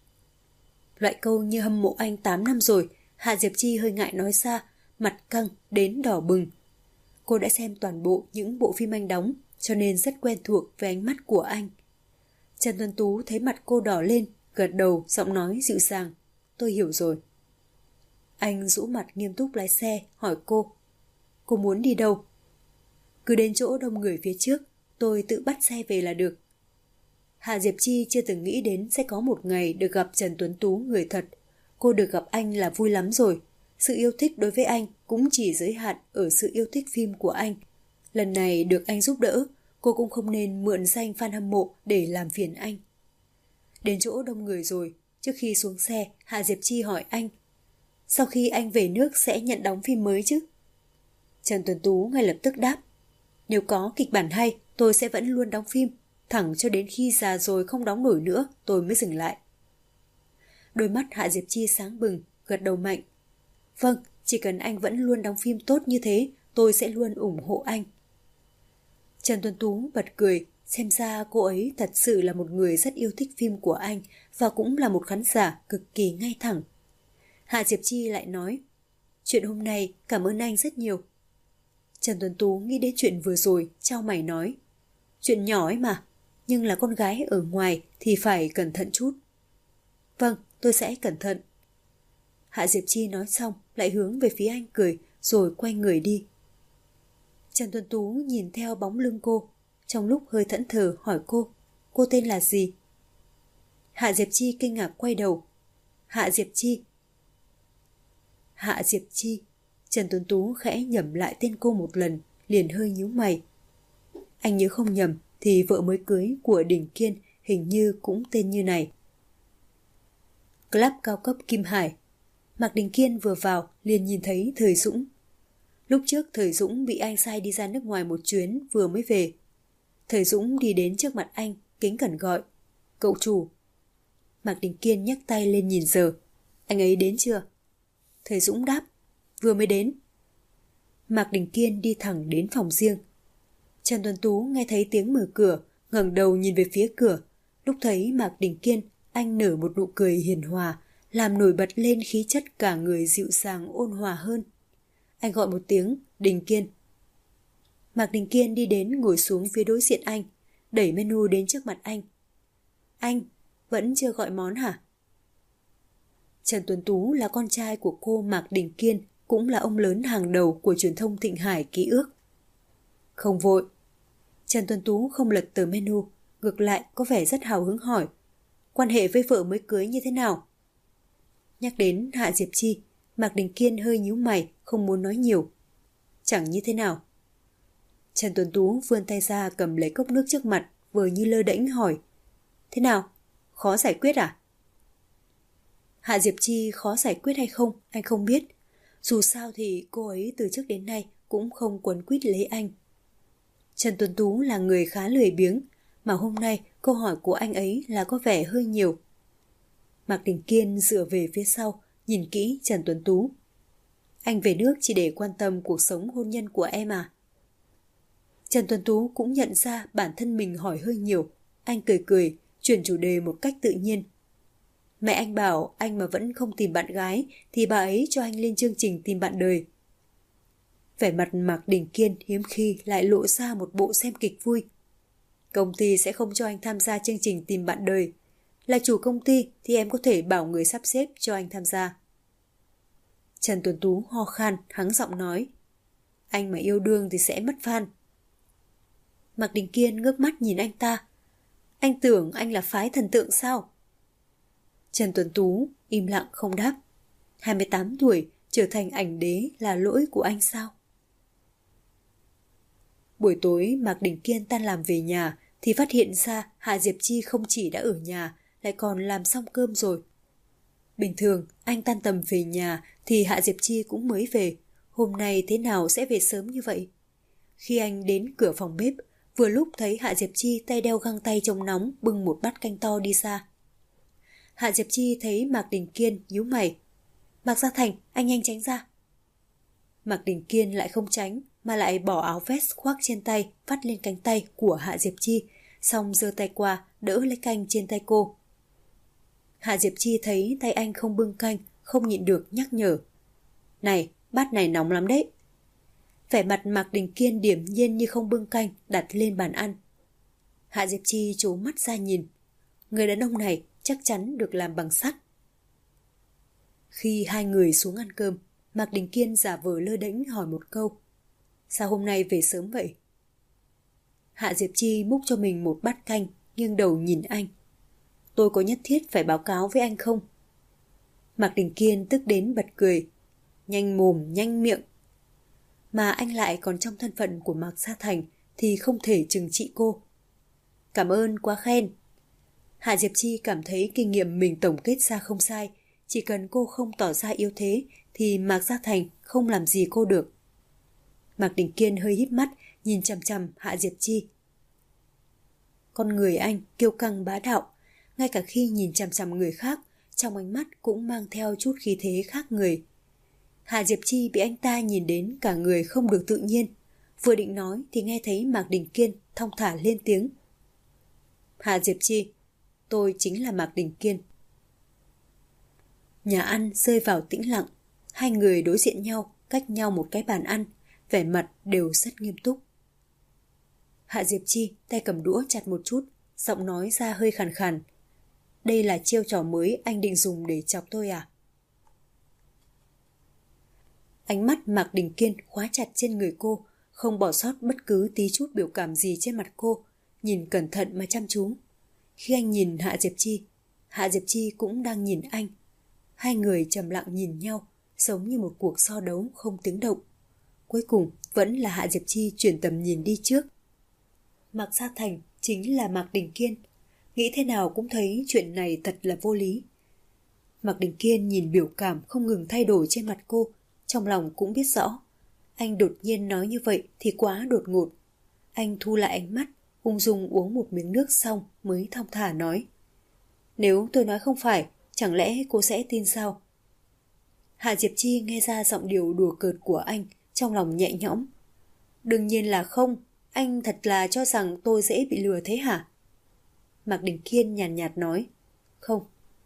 Loại câu như hâm mộ anh 8 năm rồi, Hạ Diệp Chi hơi ngại nói ra, mặt căng đến đỏ bừng. Cô đã xem toàn bộ những bộ phim anh đóng, cho nên rất quen thuộc với ánh mắt của anh. Trần Tuấn Tú thấy mặt cô đỏ lên, gật đầu, giọng nói dịu dàng. Tôi hiểu rồi. Anh rũ mặt nghiêm túc lái xe, hỏi cô. Cô muốn đi đâu? Cứ đến chỗ đông người phía trước, tôi tự bắt xe về là được. Hạ Diệp Chi chưa từng nghĩ đến sẽ có một ngày được gặp Trần Tuấn Tú người thật. Cô được gặp anh là vui lắm rồi. Sự yêu thích đối với anh cũng chỉ giới hạn ở sự yêu thích phim của anh. Lần này được anh giúp đỡ, cô cũng không nên mượn danh fan hâm mộ để làm phiền anh. Đến chỗ đông người rồi, trước khi xuống xe, Hạ Diệp Chi hỏi anh. Sau khi anh về nước sẽ nhận đóng phim mới chứ? Trần Tuấn Tú ngay lập tức đáp. Nếu có kịch bản hay, tôi sẽ vẫn luôn đóng phim. Thẳng cho đến khi già rồi không đóng nổi nữa, tôi mới dừng lại. Đôi mắt Hạ Diệp Chi sáng bừng, gật đầu mạnh. Vâng, chỉ cần anh vẫn luôn đóng phim tốt như thế, tôi sẽ luôn ủng hộ anh. Trần Tuấn Tú bật cười, xem ra cô ấy thật sự là một người rất yêu thích phim của anh và cũng là một khán giả cực kỳ ngay thẳng. Hạ Diệp Chi lại nói, chuyện hôm nay cảm ơn anh rất nhiều. Trần Tuấn Tú nghĩ đến chuyện vừa rồi, chau mày nói, chuyện nhỏ ấy mà, nhưng là con gái ở ngoài thì phải cẩn thận chút. Vâng, tôi sẽ cẩn thận. Hạ Diệp Chi nói xong lại hướng về phía anh cười rồi quay người đi. Trần Tuấn Tú nhìn theo bóng lưng cô, trong lúc hơi thẫn thờ hỏi cô tên là gì? Hạ Diệp Chi kinh ngạc quay đầu. Hạ Diệp Chi. Hạ Diệp Chi. Trần Tuấn Tú khẽ nhẩm lại tên cô một lần, liền hơi nhíu mày. Anh nhớ không nhầm thì vợ mới cưới của Đình Kiên hình như cũng tên như này. Club cao cấp Kim Hải. Mạc Đình Kiên vừa vào liền nhìn thấy Thời Dũng. Lúc trước Thời Dũng bị anh sai đi ra nước ngoài một chuyến vừa mới về. Thời Dũng đi đến trước mặt anh, kính cẩn gọi. Cậu chủ. Mạc Đình Kiên nhấc tay lên nhìn giờ. Anh ấy đến chưa? Thời Dũng đáp. Vừa mới đến. Mạc Đình Kiên đi thẳng đến phòng riêng. Trần Tuấn Tú nghe thấy tiếng mở cửa, ngẩng đầu nhìn về phía cửa. Lúc thấy Mạc Đình Kiên, anh nở một nụ cười hiền hòa, làm nổi bật lên khí chất cả người dịu dàng ôn hòa hơn. Anh gọi một tiếng, Đình Kiên. Mạc Đình Kiên đi đến ngồi xuống phía đối diện anh, đẩy menu đến trước mặt anh. Anh, vẫn chưa gọi món hả? Trần Tuấn Tú là con trai của cô Mạc Đình Kiên, cũng là ông lớn hàng đầu của truyền thông Thịnh Hải Ký Ức. Không vội. Trần Tuấn Tú không lật tờ menu, ngược lại có vẻ rất hào hứng hỏi. Quan hệ với vợ mới cưới như thế nào? Nhắc đến Hạ Diệp Chi, Mạc Đình Kiên hơi nhíu mày, không muốn nói nhiều. Chẳng như thế nào. Trần Tuấn Tú vươn tay ra cầm lấy cốc nước trước mặt, vừa như lơ đễnh hỏi. Thế nào? Khó giải quyết à? Hạ Diệp Chi khó giải quyết hay không, anh không biết. Dù sao thì cô ấy từ trước đến nay cũng không quấn quýt lấy anh. Trần Tuấn Tú là người khá lười biếng, mà hôm nay câu hỏi của anh ấy là có vẻ hơi nhiều. Mạc Đình Kiên dựa về phía sau, nhìn kỹ Trần Tuấn Tú. Anh về nước chỉ để quan tâm cuộc sống hôn nhân của em à? Trần Tuấn Tú cũng nhận ra bản thân mình hỏi hơi nhiều. Anh cười cười, chuyển chủ đề một cách tự nhiên. Mẹ anh bảo anh mà vẫn không tìm bạn gái thì bà ấy cho anh lên chương trình tìm bạn đời. Vẻ mặt Mạc Đình Kiên hiếm khi lại lộ ra một bộ xem kịch vui. Công ty sẽ không cho anh tham gia chương trình tìm bạn đời. Là chủ công ty thì em có thể bảo người sắp xếp cho anh tham gia. Trần Tuấn Tú ho khan, hắng giọng nói. Anh mà yêu đương thì sẽ mất fan. Mạc Đình Kiên ngước mắt nhìn anh ta. Anh tưởng anh là phái thần tượng sao? Trần Tuấn Tú im lặng không đáp. 28 tuổi trở thành ảnh đế là lỗi của anh sao? Buổi tối Mạc Đình Kiên tan làm về nhà thì phát hiện ra Hạ Diệp Chi không chỉ đã ở nhà, lại còn làm xong cơm rồi. Bình thường anh tan tầm về nhà thì Hạ Diệp Chi cũng mới về. Hôm nay thế nào sẽ về sớm như vậy? Khi anh đến cửa phòng bếp, vừa lúc thấy Hạ Diệp Chi tay đeo găng tay chống nóng bưng một bát canh to đi ra. Hạ Diệp Chi thấy Mạc Đình Kiên nhíu mày. Mạc Gia Thành, anh nhanh tránh ra. Mạc Đình Kiên lại không tránh mà lại bỏ áo vest khoác trên tay vắt lên cánh tay của Hạ Diệp Chi, xong giơ tay qua đỡ lấy canh trên tay cô. Hạ Diệp Chi thấy tay anh không bưng canh, không nhịn được nhắc nhở. Này, bát này nóng lắm đấy. Vẻ mặt Mạc Đình Kiên điềm nhiên như không bưng canh đặt lên bàn ăn. Hạ Diệp Chi trố mắt ra nhìn. Người đàn ông này chắc chắn được làm bằng sắt. Khi hai người xuống ăn cơm, Mạc Đình Kiên giả vờ lơ đễnh hỏi một câu. Sao hôm nay về sớm vậy? Hạ Diệp Chi múc cho mình một bát canh, nghiêng đầu nhìn anh. Tôi có nhất thiết phải báo cáo với anh không? Mạc Đình Kiên tức đến bật cười. Nhanh mồm, nhanh miệng. Mà anh lại còn trong thân phận của Mạc Gia Thành thì không thể trừng trị cô. Cảm ơn, quá khen. Hạ Diệp Chi cảm thấy kinh nghiệm mình tổng kết ra không sai. Chỉ cần cô không tỏ ra yếu thế thì Mạc Gia Thành không làm gì cô được. Mạc Đình Kiên hơi híp mắt nhìn chằm chằm Hạ Diệp Chi. Con người anh kiêu căng bá đạo, ngay cả khi nhìn chằm chằm người khác, trong ánh mắt cũng mang theo chút khí thế khác người. Hạ Diệp Chi bị anh ta nhìn đến cả người không được tự nhiên, vừa định nói thì nghe thấy Mạc Đình Kiên thong thả lên tiếng. Hạ Diệp Chi, tôi chính là Mạc Đình Kiên. Nhà ăn rơi vào tĩnh lặng, hai người đối diện nhau, cách nhau một cái bàn ăn, vẻ mặt đều rất nghiêm túc. Hạ Diệp Chi tay cầm đũa chặt một chút, giọng nói ra hơi khàn khàn. Đây là chiêu trò mới anh định dùng để chọc tôi à? Ánh mắt Mạc Đình Kiên khóa chặt trên người cô, không bỏ sót bất cứ tí chút biểu cảm gì trên mặt cô, nhìn cẩn thận mà chăm chú. Khi anh nhìn Hạ Diệp Chi cũng đang nhìn anh. Hai người trầm lặng nhìn nhau, giống như một cuộc so đấu không tiếng động. Cuối cùng vẫn là Hạ Diệp Chi chuyển tầm nhìn đi trước. Mạc Gia Thành chính là Mạc Đình Kiên. Nghĩ thế nào cũng thấy chuyện này thật là vô lý. Mạc Đình Kiên nhìn biểu cảm không ngừng thay đổi trên mặt cô, trong lòng cũng biết rõ. Anh đột nhiên nói như vậy thì quá đột ngột. Anh thu lại ánh mắt, ung dung uống một miếng nước xong mới thong thả nói. Nếu tôi nói không phải, chẳng lẽ cô sẽ tin sao? Hạ Diệp Chi nghe ra giọng điệu đùa cợt của anh, trong lòng nhẹ nhõm. Đương nhiên là không, anh thật là cho rằng tôi dễ bị lừa thế hả? Mạc Đình Kiên nhàn nhạt nói. Không.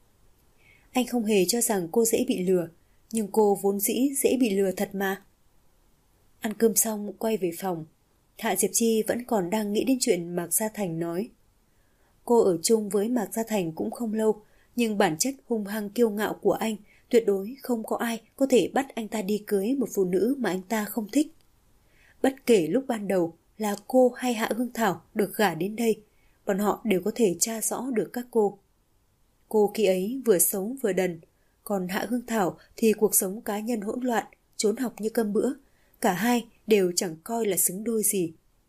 Anh không hề cho rằng cô dễ bị lừa, nhưng cô vốn dĩ dễ bị lừa thật mà. Ăn cơm xong quay về phòng, Hạ Diệp Chi vẫn còn đang nghĩ đến chuyện Mạc Gia Thành nói. Cô ở chung với Mạc Gia Thành cũng không lâu, nhưng bản chất hung hăng kiêu ngạo của anh tuyệt đối không có ai có thể bắt anh ta đi cưới một phụ nữ mà anh ta không thích. Bất kể lúc ban đầu là cô hay Hạ Hương Thảo được gả đến đây, bọn họ đều có thể tra rõ được các cô. Cô khi ấy vừa xấu vừa đần, còn Hạ Hương Thảo thì cuộc sống cá nhân hỗn loạn, trốn học như cơm bữa. Cả hai đều chẳng coi là xứng đôi gì.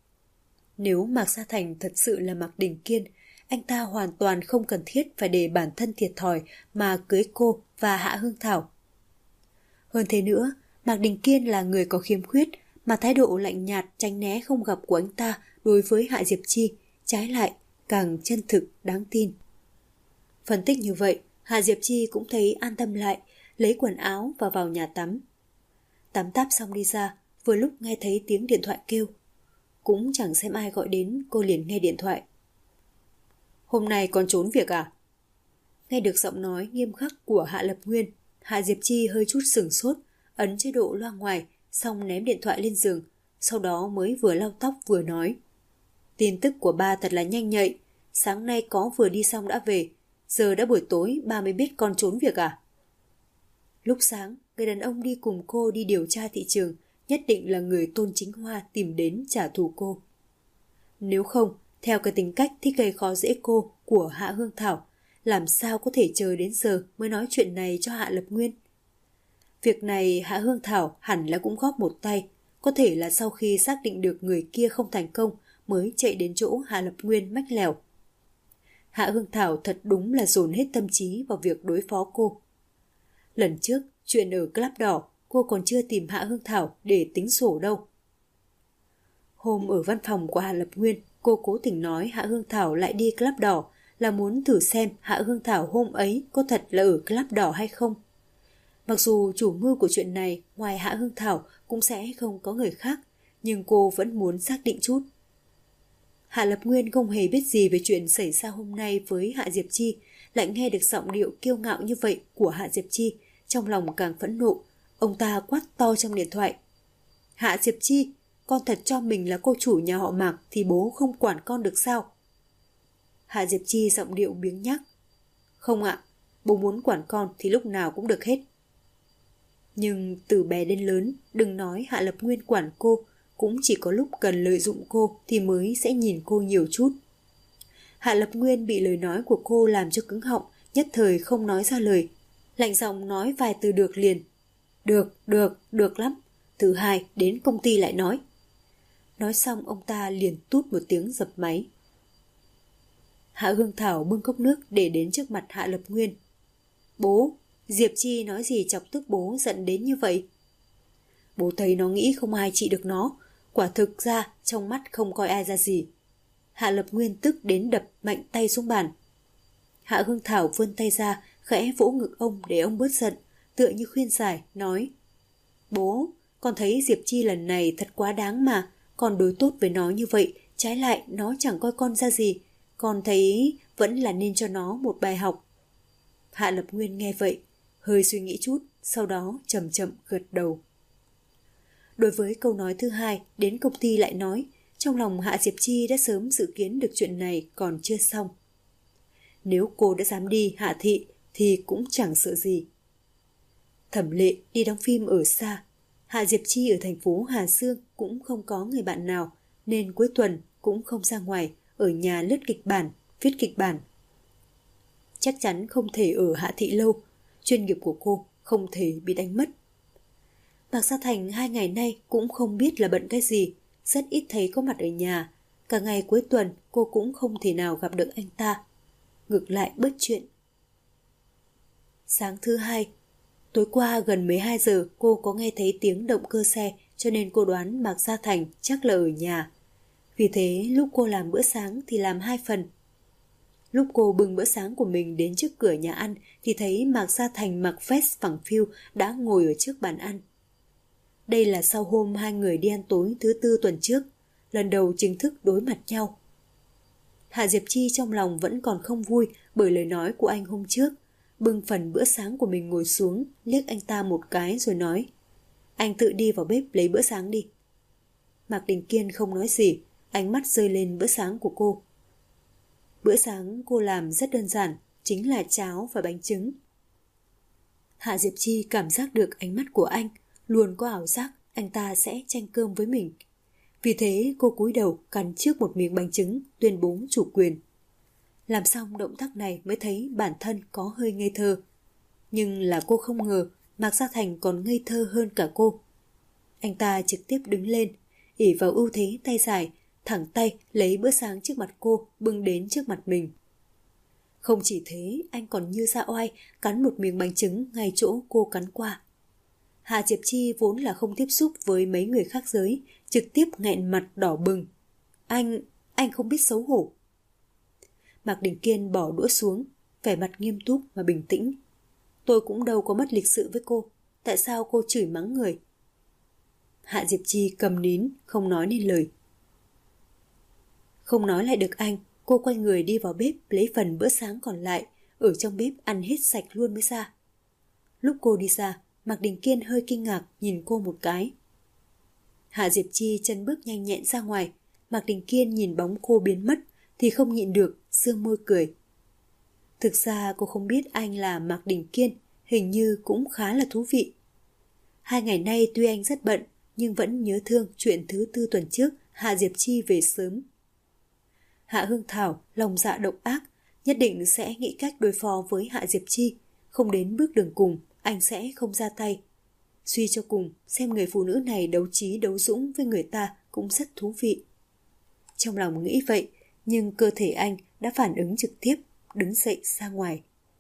Nếu Mạc Gia Thành thật sự là Mạc Đình Kiên, anh ta hoàn toàn không cần thiết phải để bản thân thiệt thòi mà cưới cô và Hạ Hương Thảo. Hơn thế nữa, Mạc Đình Kiên là người có khiếm khuyết, mà thái độ lạnh nhạt tránh né không gặp của anh ta đối với Hạ Diệp Chi trái lại càng chân thực đáng tin. Phân tích như vậy, Hạ Diệp Chi cũng thấy an tâm lại, lấy quần áo và vào nhà tắm. Tắm táp xong đi ra, vừa lúc nghe thấy tiếng điện thoại kêu. Cũng chẳng xem ai gọi đến, cô liền nghe điện thoại. Hôm nay còn trốn việc à? Nghe được giọng nói nghiêm khắc của Hạ Lập Nguyên, Hạ Diệp Chi hơi chút sửng sốt, ấn chế độ loa ngoài, xong ném điện thoại lên giường, sau đó mới vừa lau tóc vừa nói. Tin tức của ba thật là nhanh nhạy, sáng nay có vừa đi xong đã về, giờ đã buổi tối ba mới biết con trốn việc à? Lúc sáng, người đàn ông đi cùng cô đi điều tra thị trường, nhất định là người Tôn Chính Hoa tìm đến trả thù cô. Nếu không, theo cái tính cách thích gây khó dễ cô của Hạ Hương Thảo, làm sao có thể chờ đến giờ mới nói chuyện này cho Hạ Lập Nguyên? Việc này Hạ Hương Thảo hẳn là cũng góp một tay, có thể là sau khi xác định được người kia không thành công mới chạy đến chỗ Hạ Lập Nguyên mách lèo. Hạ Hương Thảo thật đúng là dồn hết tâm trí vào việc đối phó cô. Lần trước, chuyện ở Club Đỏ, cô còn chưa tìm Hạ Hương Thảo để tính sổ đâu. Hôm ở văn phòng của Hạ Lập Nguyên, cô cố tình nói Hạ Hương Thảo lại đi Club Đỏ là muốn thử xem Hạ Hương Thảo hôm ấy có thật là ở Club Đỏ hay không. Mặc dù chủ mưu của chuyện này ngoài Hạ Hương Thảo cũng sẽ không có người khác, nhưng cô vẫn muốn xác định chút. Hạ Lập Nguyên không hề biết gì về chuyện xảy ra hôm nay với Hạ Diệp Chi, lại nghe được giọng điệu kiêu ngạo như vậy của Hạ Diệp Chi, trong lòng càng phẫn nộ. Ông ta quát to trong điện thoại. Hạ Diệp Chi, con thật cho mình là cô chủ nhà họ Mạc thì bố không quản con được sao? Hạ Diệp Chi giọng điệu biếng nhác. Không ạ, bố muốn quản con thì lúc nào cũng được hết. Nhưng từ bé đến lớn, đừng nói Hạ Lập Nguyên quản cô, cũng chỉ có lúc cần lợi dụng cô thì mới sẽ nhìn cô nhiều chút. Hạ Lập Nguyên bị lời nói của cô làm cho cứng họng, nhất thời không nói ra lời. Lạnh giọng nói vài từ được liền. Được lắm. Thứ hai đến công ty lại nói. Nói xong ông ta liền tút một tiếng dập máy. Hạ Hương Thảo bưng cốc nước để đến trước mặt Hạ Lập Nguyên. Bố, Diệp Chi nói gì chọc tức bố giận đến như vậy? Bố thấy nó nghĩ không ai trị được nó, quả thực ra trong mắt không coi ai ra gì. Hạ Lập Nguyên tức đến đập mạnh tay xuống bàn. Hạ Hương Thảo vươn tay ra, khẽ vỗ ngực ông để ông bớt giận, tựa như khuyên giải, nói: Bố, con thấy Diệp Chi lần này thật quá đáng mà, con đối tốt với nó như vậy, trái lại nó chẳng coi con ra gì, con thấy vẫn là nên cho nó một bài học. Hạ Lập Nguyên nghe vậy, hơi suy nghĩ chút, sau đó chậm chậm gật đầu. Đối với câu nói thứ hai, đến công ty lại nói, trong lòng Hạ Diệp Chi đã sớm dự kiến được chuyện này còn chưa xong. Nếu cô đã dám đi Hạ thị thì cũng chẳng sợ gì. Thẩm Lệ đi đóng phim ở xa, Hạ Diệp Chi ở thành phố Hà Dương cũng không có người bạn nào, nên cuối tuần cũng không ra ngoài, ở nhà lướt kịch bản, viết kịch bản. Chắc chắn không thể ở Hạ thị lâu, chuyên nghiệp của cô không thể bị đánh mất. Mạc Gia Thành 2 ngày nay cũng không biết là bận cái gì, rất ít thấy có mặt ở nhà. Cả ngày cuối tuần cô cũng không thể nào gặp được anh ta. Ngược lại bớt chuyện. Sáng thứ hai, tối qua gần 12 giờ cô có nghe thấy tiếng động cơ xe, cho nên cô đoán Mạc Gia Thành chắc là ở nhà. Vì thế lúc cô làm bữa sáng thì làm 2 phần. Lúc cô bưng bữa sáng của mình đến trước cửa nhà ăn thì thấy Mạc Gia Thành mặc vest phẳng phiu đã ngồi ở trước bàn ăn. Đây là sau hôm hai người đi ăn tối thứ tư tuần trước, lần đầu chính thức đối mặt nhau. Hạ Diệp Chi trong lòng vẫn còn không vui bởi lời nói của anh hôm trước, bưng phần bữa sáng của mình ngồi xuống, liếc anh ta một cái rồi nói: Anh tự đi vào bếp lấy bữa sáng đi. Mạc Đình Kiên không nói gì, ánh mắt rơi lên bữa sáng của cô. Bữa sáng cô làm rất đơn giản, chính là cháo và bánh trứng. Hạ Diệp Chi cảm giác được ánh mắt của anh, luôn có ảo giác anh ta sẽ tranh cơm với mình. Vì thế cô cúi đầu cắn trước một miếng bánh trứng, tuyên bố chủ quyền. Làm xong động tác này mới thấy bản thân có hơi ngây thơ. Nhưng là cô không ngờ Mạc Gia Thành còn ngây thơ hơn cả cô. Anh ta trực tiếp đứng lên, ỷ vào ưu thế tay dài, thẳng tay lấy bữa sáng trước mặt cô bưng đến trước mặt mình. Không chỉ thế, anh còn như dã oai cắn một miếng bánh trứng ngay chỗ cô cắn qua. Hạ Diệp Chi vốn là không tiếp xúc với mấy người khác giới, trực tiếp nghẹn mặt đỏ bừng. Anh không biết xấu hổ. Mạc Đình Kiên bỏ đũa xuống, vẻ mặt nghiêm túc và bình tĩnh. Tôi cũng đâu có mất lịch sự với cô, tại sao cô chửi mắng người? Hạ Diệp Chi cầm nín, không nói nên lời. Không nói lại được anh, cô quay người đi vào bếp lấy phần bữa sáng còn lại, ở trong bếp ăn hết sạch luôn mới ra. Lúc cô đi ra, Mạc Đình Kiên hơi kinh ngạc nhìn cô một cái. Hạ Diệp Chi chân bước nhanh nhẹn ra ngoài, Mạc Đình Kiên nhìn bóng cô biến mất thì không nhịn được, sương môi cười. Thực ra cô không biết anh là Mạc Đình Kiên, hình như cũng khá là thú vị. 2 ngày nay tuy anh rất bận, nhưng vẫn nhớ thương chuyện thứ tư tuần trước Hạ Diệp Chi về sớm. Hạ Hương Thảo lòng dạ độc ác, nhất định sẽ nghĩ cách đối phó với Hạ Diệp Chi, không đến bước đường cùng, anh sẽ không ra tay. Suy cho cùng, xem người phụ nữ này đấu trí đấu dũng với người ta cũng rất thú vị. Trong lòng nghĩ vậy, nhưng cơ thể anh đã phản ứng trực tiếp, đứng dậy ra ngoài.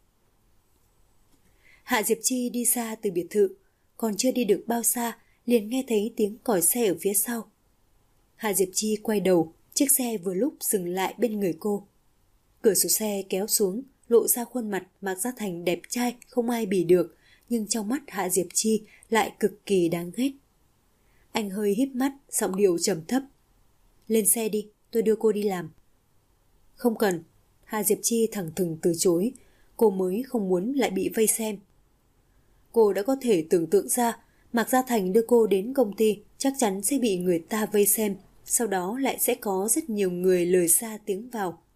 Hạ Diệp Chi đi xa từ biệt thự, còn chưa đi được bao xa, liền nghe thấy tiếng còi xe ở phía sau. Hạ Diệp Chi quay đầu, chiếc xe vừa lúc dừng lại bên người cô. Cửa sổ xe kéo xuống, lộ ra khuôn mặt Mạc Gia Thành đẹp trai không ai bì được, nhưng trong mắt Hạ Diệp Chi lại cực kỳ đáng ghét. Anh hơi híp mắt, giọng điệu trầm thấp. Lên xe đi, tôi đưa cô đi làm. Không cần, Hạ Diệp Chi thẳng thừng từ chối, cô mới không muốn lại bị vây xem. Cô đã có thể tưởng tượng ra, Mạc Gia Thành đưa cô đến công ty chắc chắn sẽ bị người ta vây xem, sau đó lại sẽ có rất nhiều người lời ra tiếng vào.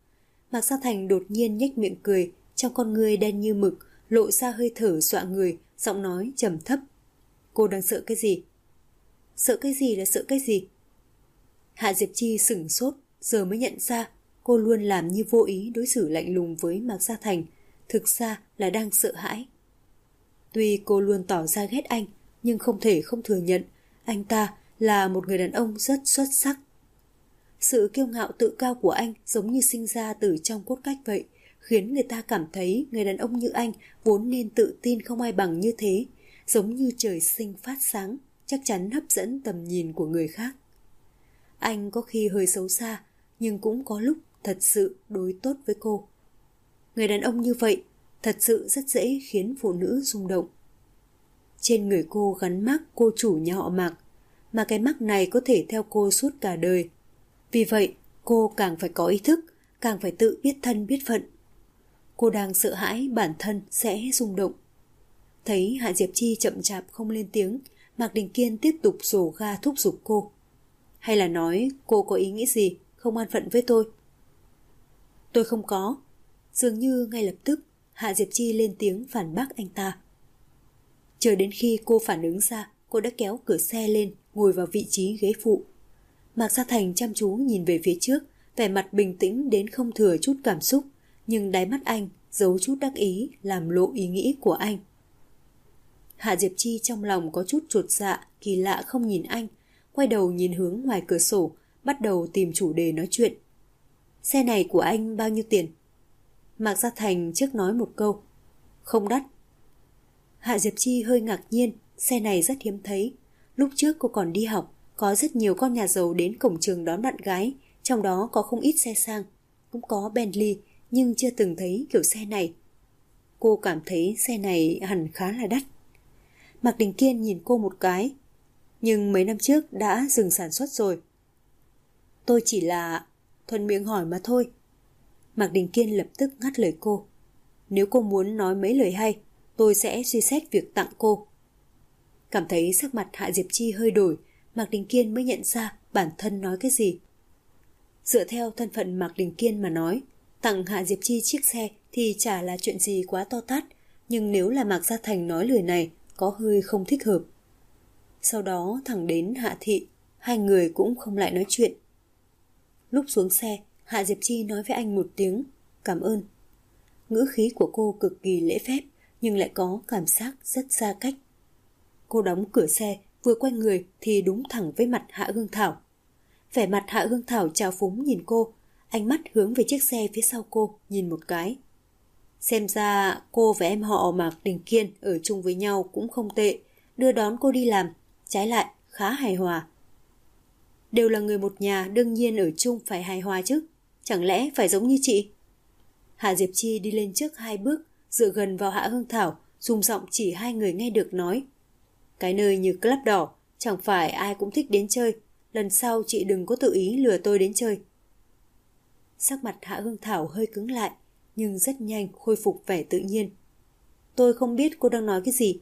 Mạc Gia Thành đột nhiên nhếch miệng cười, trong con ngươi đen như mực, lộ ra hơi thở dọa người, giọng nói trầm thấp. Cô đang sợ cái gì? Sợ cái gì là sợ cái gì? Hạ Diệp Chi sửng sốt, giờ mới nhận ra cô luôn làm như vô ý đối xử lạnh lùng với Mạc Gia Thành, thực ra là đang sợ hãi. Tuy cô luôn tỏ ra ghét anh, nhưng không thể không thừa nhận anh ta là một người đàn ông rất xuất sắc. Sự kiêu ngạo tự cao của anh giống như sinh ra từ trong cốt cách vậy, khiến người ta cảm thấy người đàn ông như anh vốn nên tự tin không ai bằng như thế, giống như trời sinh phát sáng, chắc chắn hấp dẫn tầm nhìn của người khác. Anh có khi hơi xấu xa, nhưng cũng có lúc thật sự đối tốt với cô. Người đàn ông như vậy thật sự rất dễ khiến phụ nữ rung động. Trên người cô gắn mác cô chủ nhà họ Mạc, mà cái mác này có thể theo cô suốt cả đời. Vì vậy, cô càng phải có ý thức, càng phải tự biết thân biết phận. Cô đang sợ hãi bản thân sẽ rung động. Thấy Hạ Diệp Chi chậm chạp không lên tiếng, Mạc Đình Kiên tiếp tục rồ ga thúc giục cô. Hay là nói cô có ý nghĩ gì, không an phận với tôi? Tôi không có. Dường như ngay lập tức, Hạ Diệp Chi lên tiếng phản bác anh ta. Chờ đến khi cô phản ứng ra, cô đã kéo cửa xe lên, ngồi vào vị trí ghế phụ. Mạc Gia Thành chăm chú nhìn về phía trước, vẻ mặt bình tĩnh đến không thừa chút cảm xúc, nhưng đáy mắt anh giấu chút đắc ý làm lộ ý nghĩ của anh. Hạ Diệp Chi trong lòng có chút chột dạ, kỳ lạ không nhìn anh, quay đầu nhìn hướng ngoài cửa sổ, bắt đầu tìm chủ đề nói chuyện. Xe này của anh bao nhiêu tiền? Mạc Gia Thành trước nói một câu. Không đắt. Hạ Diệp Chi hơi ngạc nhiên, xe này rất hiếm thấy. Lúc trước cô còn đi học, có rất nhiều con nhà giàu đến cổng trường đón bạn gái, trong đó có không ít xe sang. Cũng có Bentley, nhưng chưa từng thấy kiểu xe này. Cô cảm thấy xe này hẳn khá là đắt. Mạc Đình Kiên nhìn cô một cái. Nhưng mấy năm trước đã dừng sản xuất rồi. Tôi chỉ là thuận miệng hỏi mà thôi. Mạc Đình Kiên lập tức ngắt lời cô. Nếu cô muốn nói mấy lời hay, tôi sẽ suy xét việc tặng cô. Cảm thấy sắc mặt Hạ Diệp Chi hơi đổi, Mạc Đình Kiên mới nhận ra bản thân nói cái gì. Dựa theo thân phận Mạc Đình Kiên mà nói, tặng Hạ Diệp Chi chiếc xe thì chả là chuyện gì quá to tát, nhưng nếu là Mạc Gia Thành nói lời này, có hơi không thích hợp. Sau đó thẳng đến Hạ Thị, hai người cũng không lại nói chuyện. Lúc xuống xe, Hạ Diệp Chi nói với anh một tiếng, cảm ơn. Ngữ khí của cô cực kỳ lễ phép, nhưng lại có cảm giác rất xa cách. Cô đóng cửa xe, vừa quay người thì đúng thẳng với mặt Hạ Hương Thảo. Vẻ mặt Hạ Hương Thảo trào phúng nhìn cô, ánh mắt hướng về chiếc xe phía sau cô, nhìn một cái. Xem ra cô và em họ Mạc Đình Kiên ở chung với nhau cũng không tệ, đưa đón cô đi làm, trái lại khá hài hòa. Đều là người một nhà, đương nhiên ở chung phải hài hòa chứ, chẳng lẽ phải giống như chị? Hạ Diệp Chi đi lên trước 2 bước, dựa gần vào Hạ Hương Thảo, dùng giọng chỉ hai người nghe được nói. Cái nơi như Club Đỏ, chẳng phải ai cũng thích đến chơi, lần sau chị đừng có tự ý lừa tôi đến chơi. Sắc mặt Hạ Hương Thảo hơi cứng lại, nhưng rất nhanh khôi phục vẻ tự nhiên. Tôi không biết cô đang nói cái gì.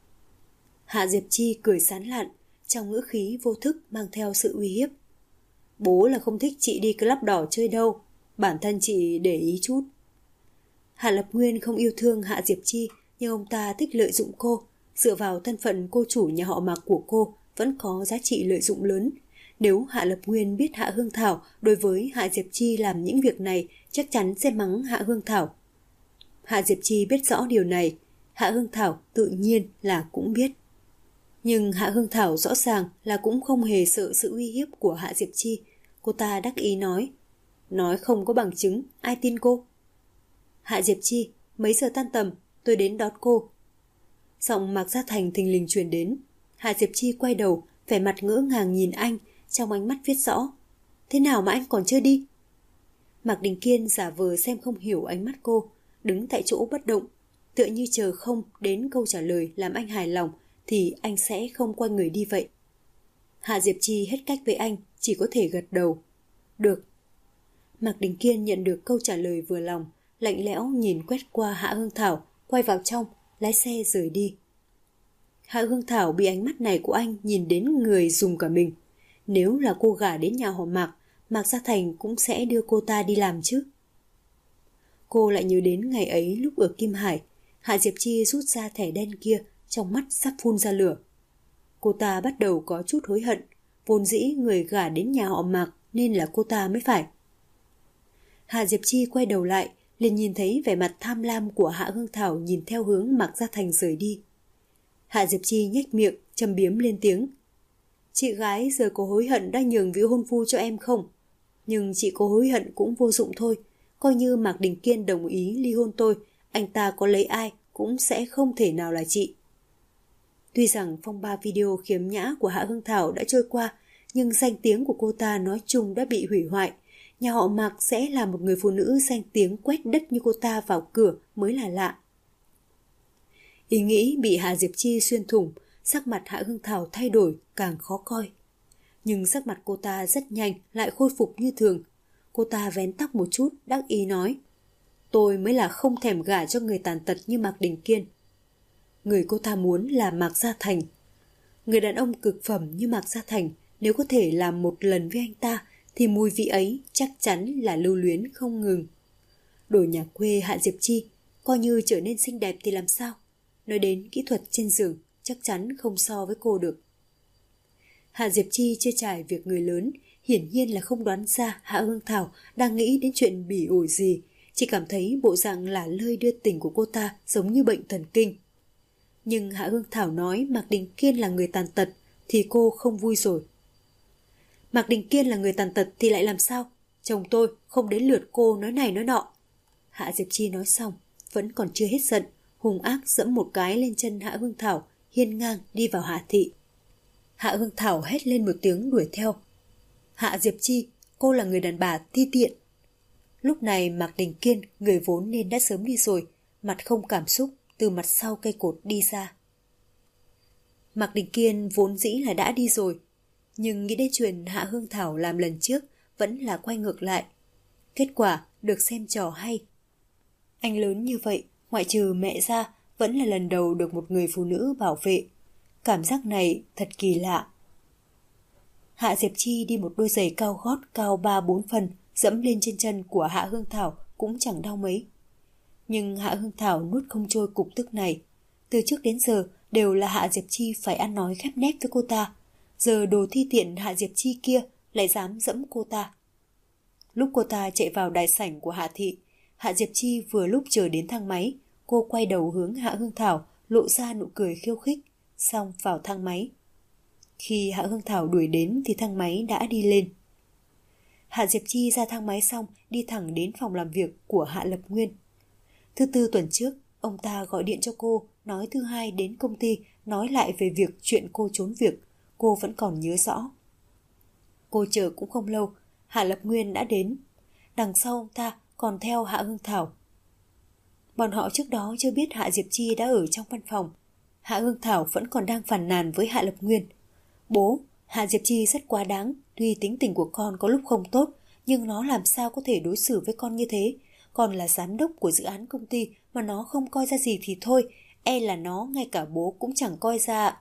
Hạ Diệp Chi cười sán lạn, trong ngữ khí vô thức mang theo sự uy hiếp. Bố là không thích chị đi Club Đỏ chơi đâu, bản thân chị để ý chút. Hạ Lập Nguyên không yêu thương Hạ Diệp Chi, nhưng ông ta thích lợi dụng cô, dựa vào thân phận cô chủ nhà họ Mạc của cô vẫn có giá trị lợi dụng lớn. Nếu Hạ Lập Nguyên biết Hạ Hương Thảo đối với Hạ Diệp Chi làm những việc này, chắc chắn sẽ mắng Hạ Hương Thảo. Hạ Diệp Chi biết rõ điều này, Hạ Hương Thảo tự nhiên là cũng biết. Nhưng Hạ Hương Thảo rõ ràng là cũng không hề sợ sự uy hiếp của Hạ Diệp Chi. Cô ta đắc ý nói không có bằng chứng, ai tin cô? Hạ Diệp Chi, mấy giờ tan tầm, tôi đến đón cô. Giọng Mạc Gia Thành thình lình truyền đến. Hạ Diệp Chi quay đầu, vẻ mặt ngỡ ngàng nhìn anh, trong ánh mắt viết rõ. Thế nào mà anh còn chưa đi? Mạc Đình Kiên giả vờ xem không hiểu ánh mắt cô, đứng tại chỗ bất động, tựa như chờ không đến câu trả lời làm anh hài lòng thì anh sẽ không quay người đi vậy. Hạ Diệp Chi hết cách với anh, chỉ có thể gật đầu. Được. Mạc Đình Kiên nhận được câu trả lời vừa lòng, lạnh lẽo nhìn quét qua Hạ Hương Thảo, quay vào trong, lái xe rời đi. Hạ Hương Thảo bị ánh mắt này của anh nhìn đến người dùng cả mình. Nếu là cô gả đến nhà họ Mạc, Mạc Gia Thành cũng sẽ đưa cô ta đi làm chứ. Cô lại nhớ đến ngày ấy lúc ở Kim Hải, Hạ Diệp Chi rút ra thẻ đen kia, trong mắt sắp phun ra lửa. Cô ta bắt đầu có chút hối hận, vốn dĩ người gả đến nhà họ Mạc nên là cô ta mới phải. Hạ Diệp Chi quay đầu lại, liền nhìn thấy vẻ mặt tham lam của Hạ Hương Thảo nhìn theo hướng Mạc Gia Thành rời đi. Hạ Diệp Chi nhếch miệng, châm biếm lên tiếng. Chị gái giờ có hối hận đã nhường vị hôn phu cho em không? Nhưng chị có hối hận cũng vô dụng thôi. Coi như Mạc Đình Kiên đồng ý ly hôn tôi, anh ta có lấy ai cũng sẽ không thể nào là chị. Tuy rằng phong ba video khiếm nhã của Hạ Hương Thảo đã trôi qua, nhưng danh tiếng của cô ta nói chung đã bị hủy hoại. Nhà họ Mạc sẽ là một người phụ nữ danh tiếng quét đất như cô ta vào cửa mới là lạ. Ý nghĩ bị Hạ Diệp Chi xuyên thủng, sắc mặt Hạ Hương Thảo thay đổi càng khó coi. Nhưng sắc mặt cô ta rất nhanh lại khôi phục như thường. Cô ta vén tóc một chút, đắc ý nói. Tôi mới là không thèm gả cho người tàn tật như Mạc Đình Kiên. Người cô ta muốn là Mạc Gia Thành. Người đàn ông cực phẩm như Mạc Gia Thành, nếu có thể làm một lần với anh ta, thì mùi vị ấy chắc chắn là lưu luyến không ngừng. Đổi nhà quê Hạ Diệp Chi, coi như trở nên xinh đẹp thì làm sao? Nói đến kỹ thuật trên giường, chắc chắn không so với cô được. Hạ Diệp Chi chưa trải việc người lớn, hiển nhiên là không đoán ra Hạ Hương Thảo đang nghĩ đến chuyện bỉ ổi gì, chỉ cảm thấy bộ dạng lả lơi đưa tình của cô ta giống như bệnh thần kinh. Nhưng Hạ Hương Thảo nói Mạc Đình Kiên là người tàn tật thì cô không vui rồi. Mạc Đình Kiên là người tàn tật thì lại làm sao? Chồng tôi không đến lượt cô nói này nói nọ. Hạ Diệp Chi nói xong, vẫn còn chưa hết giận, hung ác giẫm một cái lên chân Hạ Hương Thảo, hiên ngang đi vào Hạ thị. Hạ Hương Thảo hét lên một tiếng đuổi theo. Hạ Diệp Chi, cô là người đàn bà ti tiện. Lúc này Mạc Đình Kiên, người vốn nên đã sớm đi rồi, mặt không cảm xúc, từ mặt sau cây cột đi ra. Mạc Đình Kiên vốn dĩ là đã đi rồi, nhưng nghĩ đến chuyện Hạ Hương Thảo làm lần trước vẫn là quay ngược lại. Kết quả được xem trò hay. Anh lớn như vậy, ngoại trừ mẹ ra, vẫn là lần đầu được một người phụ nữ bảo vệ. Cảm giác này thật kỳ lạ. Hạ Diệp Chi đi một đôi giày cao gót cao 3-4 phần, dẫm lên trên chân của Hạ Hương Thảo cũng chẳng đau mấy. Nhưng Hạ Hương Thảo nuốt không trôi cục tức này. Từ trước đến giờ đều là Hạ Diệp Chi phải ăn nói khép nép với cô ta. Giờ đồ thi tiện Hạ Diệp Chi kia lại dám dẫm cô ta. Lúc cô ta chạy vào đại sảnh của Hạ thị, Hạ Diệp Chi vừa lúc chờ đến thang máy, cô quay đầu hướng Hạ Hương Thảo, lộ ra nụ cười khiêu khích, xong vào thang máy. Khi Hạ Hương Thảo đuổi đến thì thang máy đã đi lên. Hạ Diệp Chi ra thang máy xong đi thẳng đến phòng làm việc của Hạ Lập Nguyên. Thứ tư tuần trước, ông ta gọi điện cho cô, nói thứ hai đến công ty nói lại về việc chuyện cô trốn việc, cô vẫn còn nhớ rõ. Cô chờ cũng không lâu, Hạ Lập Nguyên đã đến. Đằng sau ông ta còn theo Hạ Hương Thảo. Bọn họ trước đó chưa biết Hạ Diệp Chi đã ở trong văn phòng. Hạ Hương Thảo vẫn còn đang phàn nàn với Hạ Lập Nguyên. Bố, Hạ Diệp Chi rất quá đáng, tuy tính tình của con có lúc không tốt, nhưng nó làm sao có thể đối xử với con như thế? Con là giám đốc của dự án công ty mà nó không coi ra gì thì thôi, e là nó ngay cả bố cũng chẳng coi ra.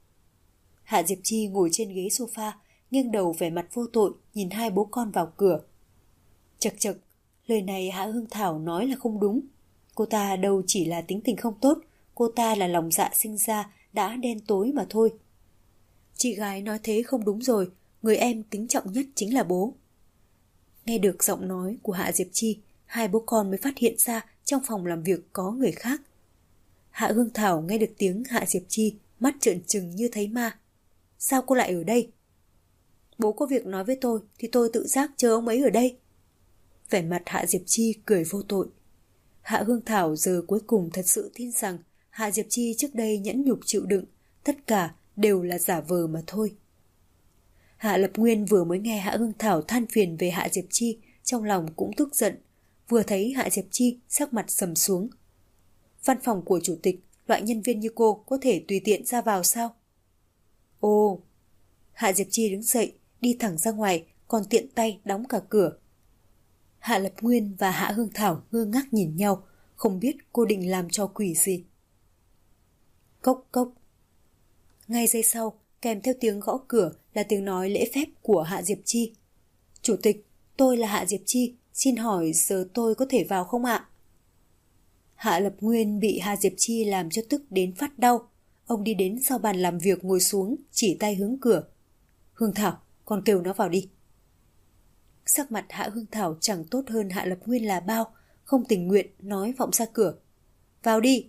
Hạ Diệp Chi ngồi trên ghế sofa, nghiêng đầu vẻ mặt vô tội, nhìn hai bố con vào cửa. Chậc chậc, lời này Hạ Hương Thảo nói là không đúng. Cô ta đâu chỉ là tính tình không tốt, cô ta là lòng dạ sinh ra, đã đen tối mà thôi. Chị gái nói thế không đúng rồi, người em kính trọng nhất chính là bố. Nghe được giọng nói của Hạ Diệp Chi, hai bố con mới phát hiện ra trong phòng làm việc có người khác. Hạ Hương Thảo nghe được tiếng Hạ Diệp Chi, mắt trợn trừng như thấy ma. Sao cô lại ở đây? Bố có việc nói với tôi thì tôi tự giác chờ ông ấy ở đây. Vẻ mặt Hạ Diệp Chi cười vô tội. Hạ Hương Thảo giờ cuối cùng thật sự tin rằng Hạ Diệp Chi trước đây nhẫn nhục chịu đựng, tất cả đều là giả vờ mà thôi. Hạ Lập Nguyên vừa mới nghe Hạ Hương Thảo than phiền về Hạ Diệp Chi, trong lòng cũng tức giận. Vừa thấy Hạ Diệp Chi sắc mặt sầm xuống. Văn phòng của chủ tịch, loại nhân viên như cô có thể tùy tiện ra vào sao? Ồ! Hạ Diệp Chi đứng dậy, đi thẳng ra ngoài, còn tiện tay đóng cả cửa. Hạ Lập Nguyên và Hạ Hương Thảo ngơ ngác nhìn nhau, không biết cô định làm cho quỷ gì. Cốc cốc. Ngay giây sau, kèm theo tiếng gõ cửa là tiếng nói lễ phép của Hạ Diệp Chi. Chủ tịch, tôi là Hạ Diệp Chi, xin hỏi giờ tôi có thể vào không ạ? Hạ Lập Nguyên bị Hạ Diệp Chi làm cho tức đến phát đau. Ông đi đến sau bàn làm việc ngồi xuống, chỉ tay hướng cửa. Hương Thảo, con kêu nó vào đi. Sắc mặt Hạ Hương Thảo chẳng tốt hơn Hạ Lập Nguyên là bao, không tình nguyện nói vọng ra cửa. Vào đi.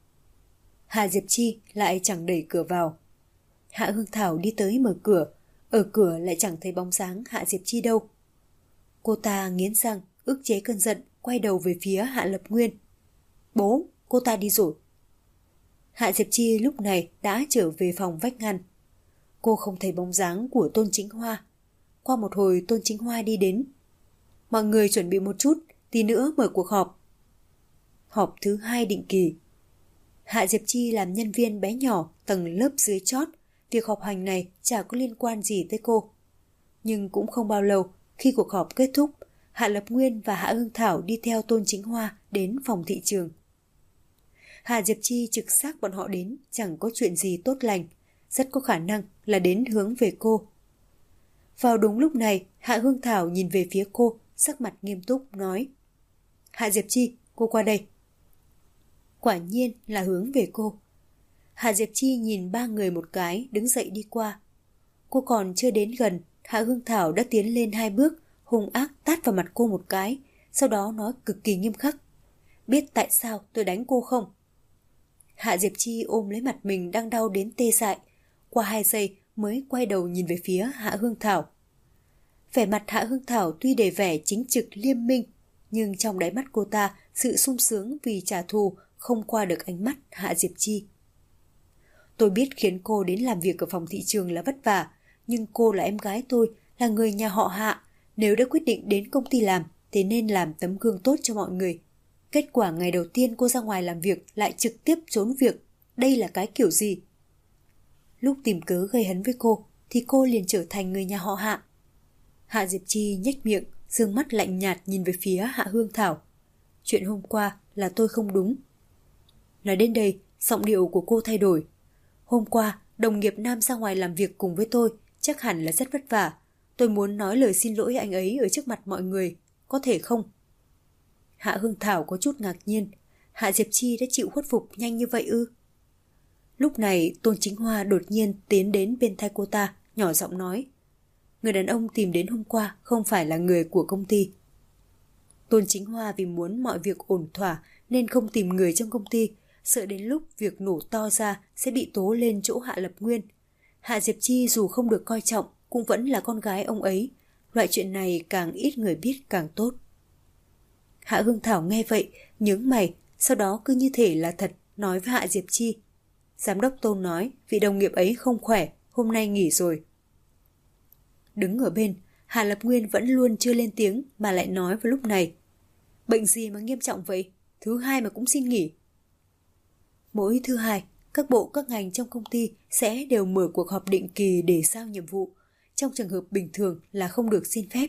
Hạ Diệp Chi lại chẳng đẩy cửa vào. Hạ Hương Thảo đi tới mở cửa, ở cửa lại chẳng thấy bóng dáng Hạ Diệp Chi đâu. Cô ta nghiến răng, ức chế cơn giận, quay đầu về phía Hạ Lập Nguyên. Bố, cô ta đi rồi. Hạ Diệp Chi lúc này đã trở về phòng vách ngăn. Cô không thấy bóng dáng của Tôn Chính Hoa. Qua một hồi Tôn Chính Hoa đi đến. Mọi người chuẩn bị một chút, tí nữa mở cuộc họp. Họp thứ 2 định kỳ. Hạ Diệp Chi làm nhân viên bé nhỏ tầng lớp dưới chót. Việc họp hành này chả có liên quan gì tới cô. Nhưng cũng không bao lâu, khi cuộc họp kết thúc, Hạ Lập Nguyên và Hạ Hương Thảo đi theo Tôn Chính Hoa đến phòng thị trường. Hạ Diệp Chi trực xác bọn họ đến chẳng có chuyện gì tốt lành, rất có khả năng là đến hướng về cô. Vào đúng lúc này, Hạ Hương Thảo nhìn về phía cô, sắc mặt nghiêm túc nói: Hạ Diệp Chi, cô qua đây. Quả nhiên là hướng về cô. Hạ Diệp Chi nhìn 3 người một cái, đứng dậy đi qua. Cô còn chưa đến gần, Hạ Hương Thảo đã tiến lên 2 bước, hung ác tát vào mặt cô một cái, sau đó nói cực kỳ nghiêm khắc: Biết tại sao tôi đánh cô không? Hạ Diệp Chi ôm lấy mặt mình đang đau đến tê dại, qua 2 giây mới quay đầu nhìn về phía Hạ Hương Thảo. Vẻ mặt Hạ Hương Thảo tuy đầy vẻ chính trực liêm minh, nhưng trong đáy mắt cô ta sự sung sướng vì trả thù không qua được ánh mắt Hạ Diệp Chi. Tôi biết khiến cô đến làm việc ở phòng thị trường là vất vả, nhưng cô là em gái tôi, là người nhà họ Hạ. Nếu đã quyết định đến công ty làm, thì nên làm tấm gương tốt cho mọi người. Kết quả ngày đầu tiên cô ra ngoài làm việc lại trực tiếp trốn việc. Đây là cái kiểu gì? Lúc tìm cớ gây hấn với cô, thì cô liền trở thành người nhà họ Hạ. Hạ Diệp Chi nhếch miệng, dương mắt lạnh nhạt nhìn về phía Hạ Hương Thảo. Chuyện hôm qua là tôi không đúng. Nói đến đây, giọng điệu của cô thay đổi. Hôm qua, đồng nghiệp nam ra ngoài làm việc cùng với tôi, chắc hẳn là rất vất vả. Tôi muốn nói lời xin lỗi anh ấy ở trước mặt mọi người, có thể không? Hạ Hương Thảo có chút ngạc nhiên, Hạ Diệp Chi đã chịu khuất phục nhanh như vậy ư? Lúc này Tôn Chính Hoa đột nhiên tiến đến bên tai cô ta, nhỏ giọng nói: Người đàn ông tìm đến hôm qua không phải là người của công ty. Tôn Chính Hoa vì muốn mọi việc ổn thỏa nên không tìm người trong công ty, sợ đến lúc việc nổ to ra sẽ bị tố lên chỗ Hạ Lập Nguyên. Hạ Diệp Chi dù không được coi trọng cũng vẫn là con gái ông ấy, loại chuyện này càng ít người biết càng tốt. Hạ Hương Thảo nghe vậy, nhướng mày, sau đó cứ như thể là thật nói với Hạ Diệp Chi: Giám đốc Tôn nói vị đồng nghiệp ấy không khỏe, hôm nay nghỉ rồi. Đứng ở bên, Hạ Lập Nguyên vẫn luôn chưa lên tiếng mà lại nói vào lúc này: Bệnh gì mà nghiêm trọng vậy? Thứ 2 mà cũng xin nghỉ. Mỗi thứ 2, các bộ các ngành trong công ty sẽ đều mở cuộc họp định kỳ để giao nhiệm vụ. Trong trường hợp bình thường là không được xin phép.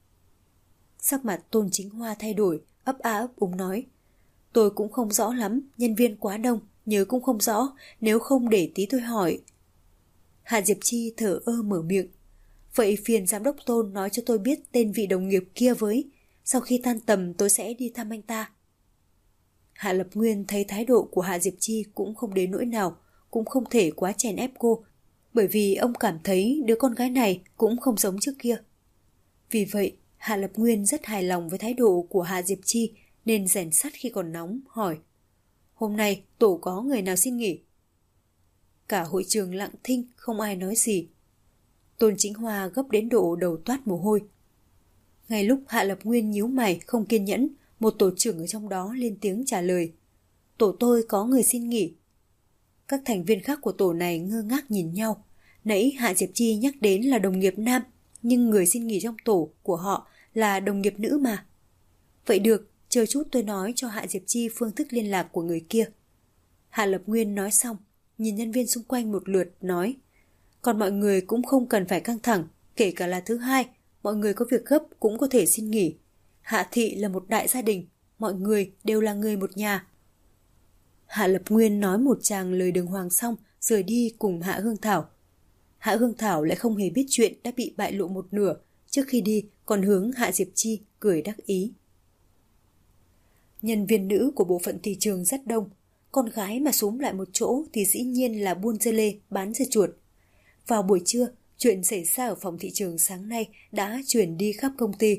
Sắc mặt Tôn Chính Hoa thay đổi, ấp a ấp úng nói: Tôi cũng không rõ lắm, nhân viên quá đông, nhớ cũng không rõ, nếu không để tí tôi hỏi. Hạ Diệp Chi thở ơ mở miệng: Vậy phiền giám đốc Tôn nói cho tôi biết tên vị đồng nghiệp kia với, sau khi tan tầm tôi sẽ đi thăm anh ta. Hạ Lập Nguyên thấy thái độ của Hạ Diệp Chi cũng không đến nỗi nào, cũng không thể quá chèn ép cô, bởi vì ông cảm thấy đứa con gái này cũng không giống trước kia. Vì vậy, Hạ Lập Nguyên rất hài lòng với thái độ của Hạ Diệp Chi nên rèn sắt khi còn nóng, hỏi: Hôm nay tổ có người nào xin nghỉ? Cả hội trường lặng thinh, không ai nói gì. Tôn Chính Hoa gấp đến độ đầu toát mồ hôi. Ngay lúc Hạ Lập Nguyên nhíu mày không kiên nhẫn, một tổ trưởng ở trong đó lên tiếng trả lời: Tổ tôi có người xin nghỉ. Các thành viên khác của tổ này ngơ ngác nhìn nhau. Nãy Hạ Diệp Chi nhắc đến là đồng nghiệp nam, nhưng người xin nghỉ trong tổ của họ là đồng nghiệp nữ mà. Vậy được, chờ chút tôi nói cho Hạ Diệp Chi phương thức liên lạc của người kia. Hạ Lập Nguyên nói xong, nhìn nhân viên xung quanh một lượt, nói: Còn mọi người cũng không cần phải căng thẳng, kể cả là thứ 2, mọi người có việc gấp cũng có thể xin nghỉ. Hạ thị là một đại gia đình, mọi người đều là người một nhà. Hạ Lập Nguyên nói một tràng lời đường hoàng xong, rời đi cùng Hạ Hương Thảo. Hạ Hương Thảo lại không hề biết chuyện đã bị bại lộ một nửa, trước khi đi còn hướng Hạ Diệp Chi cười đắc ý. Nhân viên nữ của bộ phận thị trường rất đông, con gái mà xúm lại một chỗ thì dĩ nhiên là buôn dưa lê, bán dưa chuột. Vào buổi trưa, chuyện xảy ra ở phòng thị trường sáng nay đã truyền đi khắp công ty.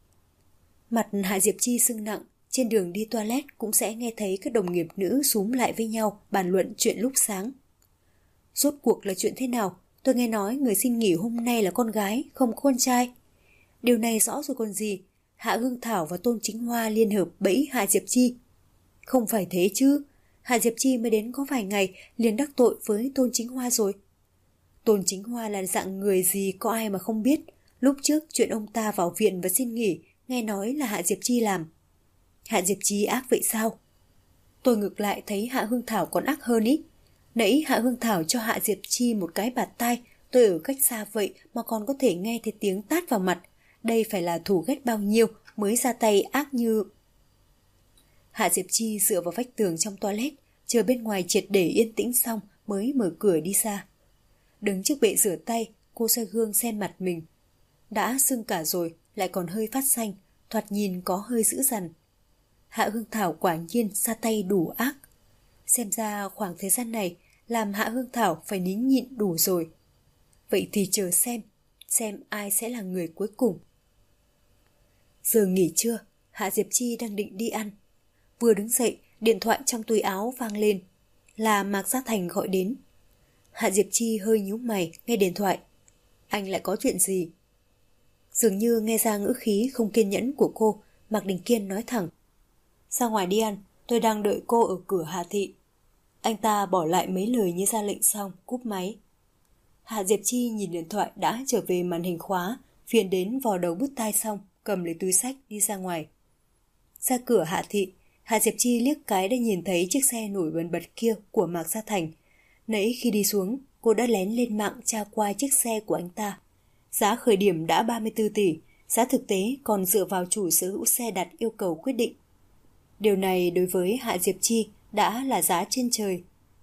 Mặt Hạ Diệp Chi sưng nặng, trên đường đi toilet cũng sẽ nghe thấy các đồng nghiệp nữ xúm lại với nhau bàn luận chuyện lúc sáng. Rốt cuộc là chuyện thế nào? Tôi nghe nói người xin nghỉ hôm nay là con gái, không có con trai. Điều này rõ rồi còn gì. Hạ Hương Thảo và Tôn Chính Hoa liên hợp bẫy Hạ Diệp Chi. Không phải thế chứ. Hạ Diệp Chi mới đến có vài ngày liền đắc tội với Tôn Chính Hoa rồi. Tôn Chính Hoa là dạng người gì có ai mà không biết. Lúc trước chuyện ông ta vào viện và xin nghỉ, nghe nói là Hạ Diệp Chi làm. Hạ Diệp Chi ác vậy sao? Tôi ngược lại thấy Hạ Hương Thảo còn ác hơn ý. Nãy Hạ Hương Thảo cho Hạ Diệp Chi một cái bạt tai, tôi ở cách xa vậy mà còn có thể nghe thấy tiếng tát vào mặt. Đây phải là thù ghét bao nhiêu mới ra tay ác như... Hạ Diệp Chi dựa vào vách tường trong toilet, chờ bên ngoài triệt để yên tĩnh xong mới mở cửa đi ra. Đứng trước bệ rửa tay, cô soi gương xem mặt mình. Đã sưng cả rồi, lại còn hơi phát xanh, thoạt nhìn có hơi dữ dằn. Hạ Hương Thảo quả nhiên ra tay đủ ác. Xem ra khoảng thời gian này làm Hạ Hương Thảo phải nín nhịn đủ rồi. Vậy thì chờ xem ai sẽ là người cuối cùng. Giờ nghỉ trưa, Hạ Diệp Chi đang định đi ăn. Vừa đứng dậy, điện thoại trong túi áo vang lên. Là Mạc Gia Thành gọi đến. Hạ Diệp Chi hơi nhíu mày nghe điện thoại. Anh lại có chuyện gì? Dường như nghe ra ngữ khí không kiên nhẫn của cô, Mạc Đình Kiên nói thẳng. Ra ngoài đi ăn, tôi đang đợi cô ở cửa Hà Thị. Anh ta bỏ lại mấy lời như ra lệnh xong, cúp máy. Hạ Diệp Chi nhìn điện thoại đã trở về màn hình khóa, phiền đến vò đầu bứt tai xong, cầm lấy túi xách đi ra ngoài. Ra cửa Hạ Thị, Hạ Diệp Chi liếc cái đã nhìn thấy chiếc xe nổi bần bật kia của Mạc Gia Thành. Nãy khi đi xuống, cô đã lén lên mạng tra qua chiếc xe của anh ta. Giá khởi điểm đã 34 tỷ, giá thực tế còn dựa vào chủ sở hữu xe đặt yêu cầu quyết định. Điều này đối với Hạ Diệp Chi đã là giá trên trời.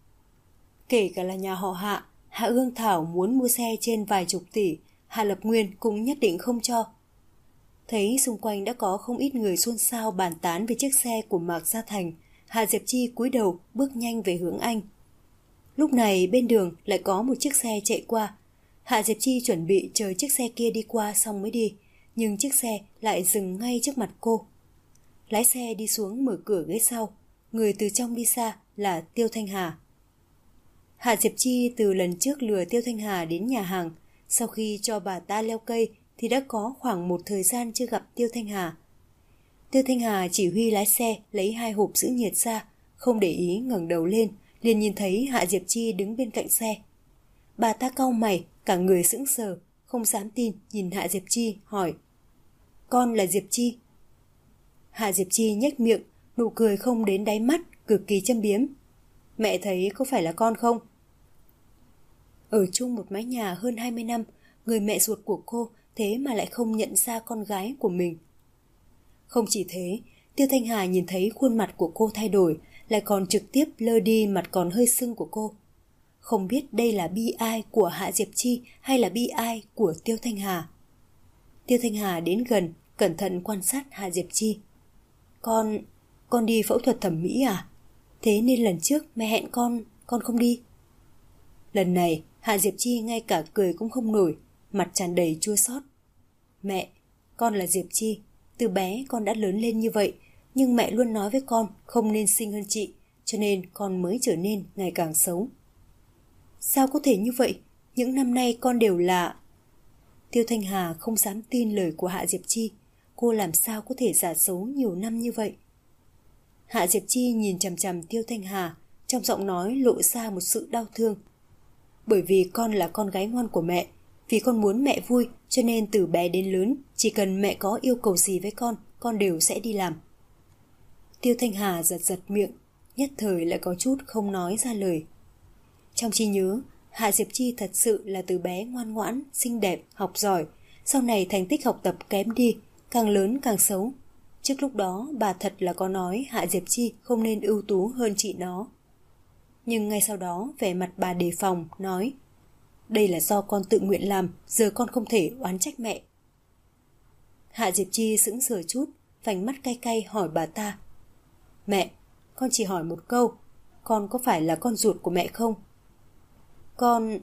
Kể cả là nhà họ Hạ, Hạ Hương Thảo muốn mua xe trên vài chục tỷ, Hạ Lập Nguyên cũng nhất định không cho. Thấy xung quanh đã có không ít người xôn xao bàn tán về chiếc xe của Mạc Gia Thành, Hạ Diệp Chi cúi đầu bước nhanh về hướng anh. Lúc này bên đường lại có một chiếc xe chạy qua. Hạ Diệp Chi chuẩn bị chờ chiếc xe kia đi qua xong mới đi, nhưng chiếc xe lại dừng ngay trước mặt cô. Lái xe đi xuống mở cửa ghế sau, người từ trong đi ra là Tiêu Thanh Hà. Hạ Diệp Chi từ lần trước lừa Tiêu Thanh Hà đến nhà hàng, sau khi cho bà ta leo cây thì đã có khoảng một thời gian chưa gặp Tiêu Thanh Hà. Tiêu Thanh Hà chỉ huy lái xe lấy 2 hộp giữ nhiệt ra, không để ý ngẩng đầu lên, liền nhìn thấy Hạ Diệp Chi đứng bên cạnh xe. Bà ta cau mày, cả người sững sờ, không dám tin nhìn Hạ Diệp Chi hỏi: Con là Diệp Chi? Hạ Diệp Chi nhếch miệng, nụ cười không đến đáy mắt, cực kỳ châm biếm. Mẹ thấy có phải là con không? Ở chung một mái nhà hơn 20 năm, người mẹ ruột của cô thế mà lại không nhận ra con gái của mình. Không chỉ thế, Tiêu Thanh Hà nhìn thấy khuôn mặt của cô thay đổi, lại còn trực tiếp lơ đi mặt còn hơi sưng của cô. Không biết đây là bi ai của Hạ Diệp Chi hay là bi ai của Tiêu Thanh Hà. Tiêu Thanh Hà đến gần, cẩn thận quan sát Hạ Diệp Chi. Con đi phẫu thuật thẩm mỹ à? Thế nên lần trước mẹ hẹn con không đi. Lần này Hạ Diệp Chi ngay cả cười cũng không nổi, mặt tràn đầy chua xót. Mẹ, con là Diệp Chi, từ bé con đã lớn lên như vậy, nhưng mẹ luôn nói với con không nên xinh hơn chị, cho nên con mới trở nên ngày càng xấu. Sao có thể như vậy? Những năm nay con đều là... Tiêu Thanh Hà không dám tin lời của Hạ Diệp Chi. Cô làm sao có thể giả xấu nhiều năm như vậy? Hạ Diệp Chi nhìn chằm chằm Tiêu Thanh Hà, trong giọng nói lộ ra một sự đau thương. Bởi vì con là con gái ngoan của mẹ, vì con muốn mẹ vui, cho nên từ bé đến lớn, chỉ cần mẹ có yêu cầu gì với con đều sẽ đi làm. Tiêu Thanh Hà giật miệng, nhất thời lại có chút không nói ra lời. Trong trí nhớ, Hạ Diệp Chi thật sự là từ bé ngoan ngoãn, xinh đẹp, học giỏi, sau này thành tích học tập kém đi, càng lớn càng xấu. Trước lúc đó bà thật là có nói Hạ Diệp Chi không nên ưu tú hơn chị nó. Nhưng ngay sau đó vẻ mặt bà đề phòng, nói: Đây là do con tự nguyện làm, giờ con không thể oán trách mẹ. Hạ Diệp Chi sững sờ chút, vành mắt cay cay hỏi bà ta: Mẹ, con chỉ hỏi một câu, con có phải là con ruột của mẹ không? Con...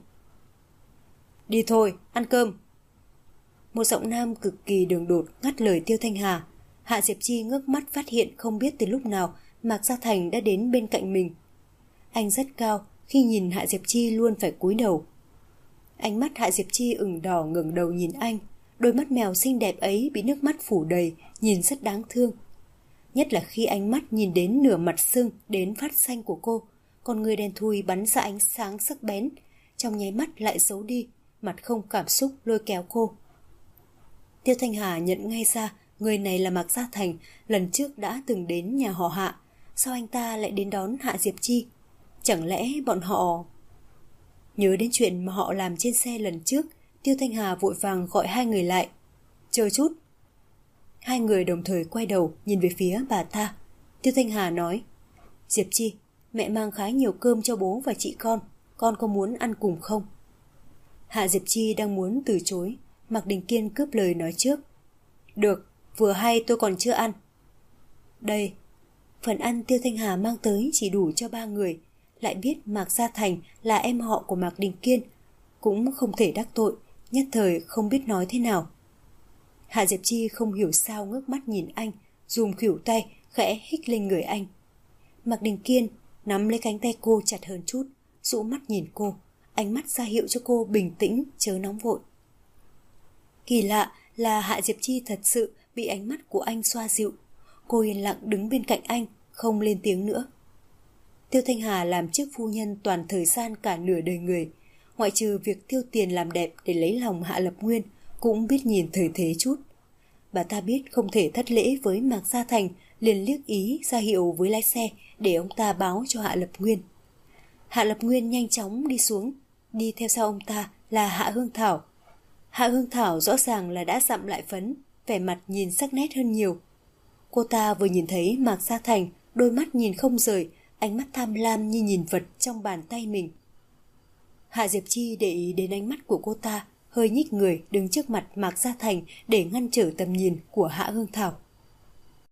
Đi thôi, ăn cơm. Một giọng nam cực kỳ đường đột ngắt lời Tiêu Thanh Hà. Hạ Diệp Chi ngước mắt phát hiện không biết từ lúc nào Mạc Gia Thành đã đến bên cạnh mình. Anh rất cao, khi nhìn Hạ Diệp Chi luôn phải cúi đầu. Ánh mắt Hạ Diệp Chi ửng đỏ ngẩng đầu nhìn anh, đôi mắt mèo xinh đẹp ấy bị nước mắt phủ đầy, nhìn rất đáng thương. Nhất là khi ánh mắt nhìn đến nửa mặt sưng đến phát xanh của cô, con người đen thui bắn ra ánh sáng sắc bén, trong nháy mắt lại giấu đi, mặt không cảm xúc lôi kéo cô. Tiêu Thanh Hà nhận ngay ra người này là Mạc Gia Thành, lần trước đã từng đến nhà họ Hạ, sao anh ta lại đến đón Hạ Diệp Chi? Chẳng lẽ bọn họ... Nhớ đến chuyện mà họ làm trên xe lần trước, Tiêu Thanh Hà vội vàng gọi hai người lại. Chờ chút. Hai người đồng thời quay đầu nhìn về phía bà ta. Tiêu Thanh Hà nói, Diệp Chi, mẹ mang khá nhiều cơm cho bố và chị con có muốn ăn cùng không? Hạ Diệp Chi đang muốn từ chối, Mạc Đình Kiên cướp lời nói trước. Được, vừa hay tôi còn chưa ăn. Đây, phần ăn Tiêu Thanh Hà mang tới chỉ đủ cho 3 người, lại biết Mạc Gia Thành là em họ của Mạc Đình Kiên, cũng không thể đắc tội, nhất thời không biết nói thế nào. Hạ Diệp Chi không hiểu sao ngước mắt nhìn anh, dùm khuỷu tay, khẽ hích lên người anh. Mạc Đình Kiên nắm lấy cánh tay cô chặt hơn chút, dụ mắt nhìn cô, ánh mắt ra hiệu cho cô bình tĩnh, chớ nóng vội. Kỳ lạ là Hạ Diệp Chi thật sự bị ánh mắt của anh xoa dịu. Cô yên lặng đứng bên cạnh anh, không lên tiếng nữa. Tiêu Thanh Hà làm chức phu nhân toàn thời gian cả nửa đời người, ngoại trừ việc tiêu tiền làm đẹp để lấy lòng Hạ Lập Nguyên, cũng biết nhìn thời thế chút. Bà ta biết không thể thất lễ với Mạc Gia Thành, liền liếc ý ra hiệu với lái xe để ông ta báo cho Hạ Lập Nguyên. Hạ Lập Nguyên nhanh chóng đi xuống, đi theo sau ông ta là Hạ Hương Thảo. Hạ Hương Thảo rõ ràng là đã dặm lại phấn, vẻ mặt nhìn sắc nét hơn nhiều. Cô ta vừa nhìn thấy Mạc Gia Thành, đôi mắt nhìn không rời, ánh mắt tham lam như nhìn vật trong bàn tay mình. Hạ Diệp Chi để ý đến ánh mắt của cô ta, hơi nhích người đứng trước mặt Mạc Gia Thành để ngăn trở tầm nhìn của Hạ Hương Thảo.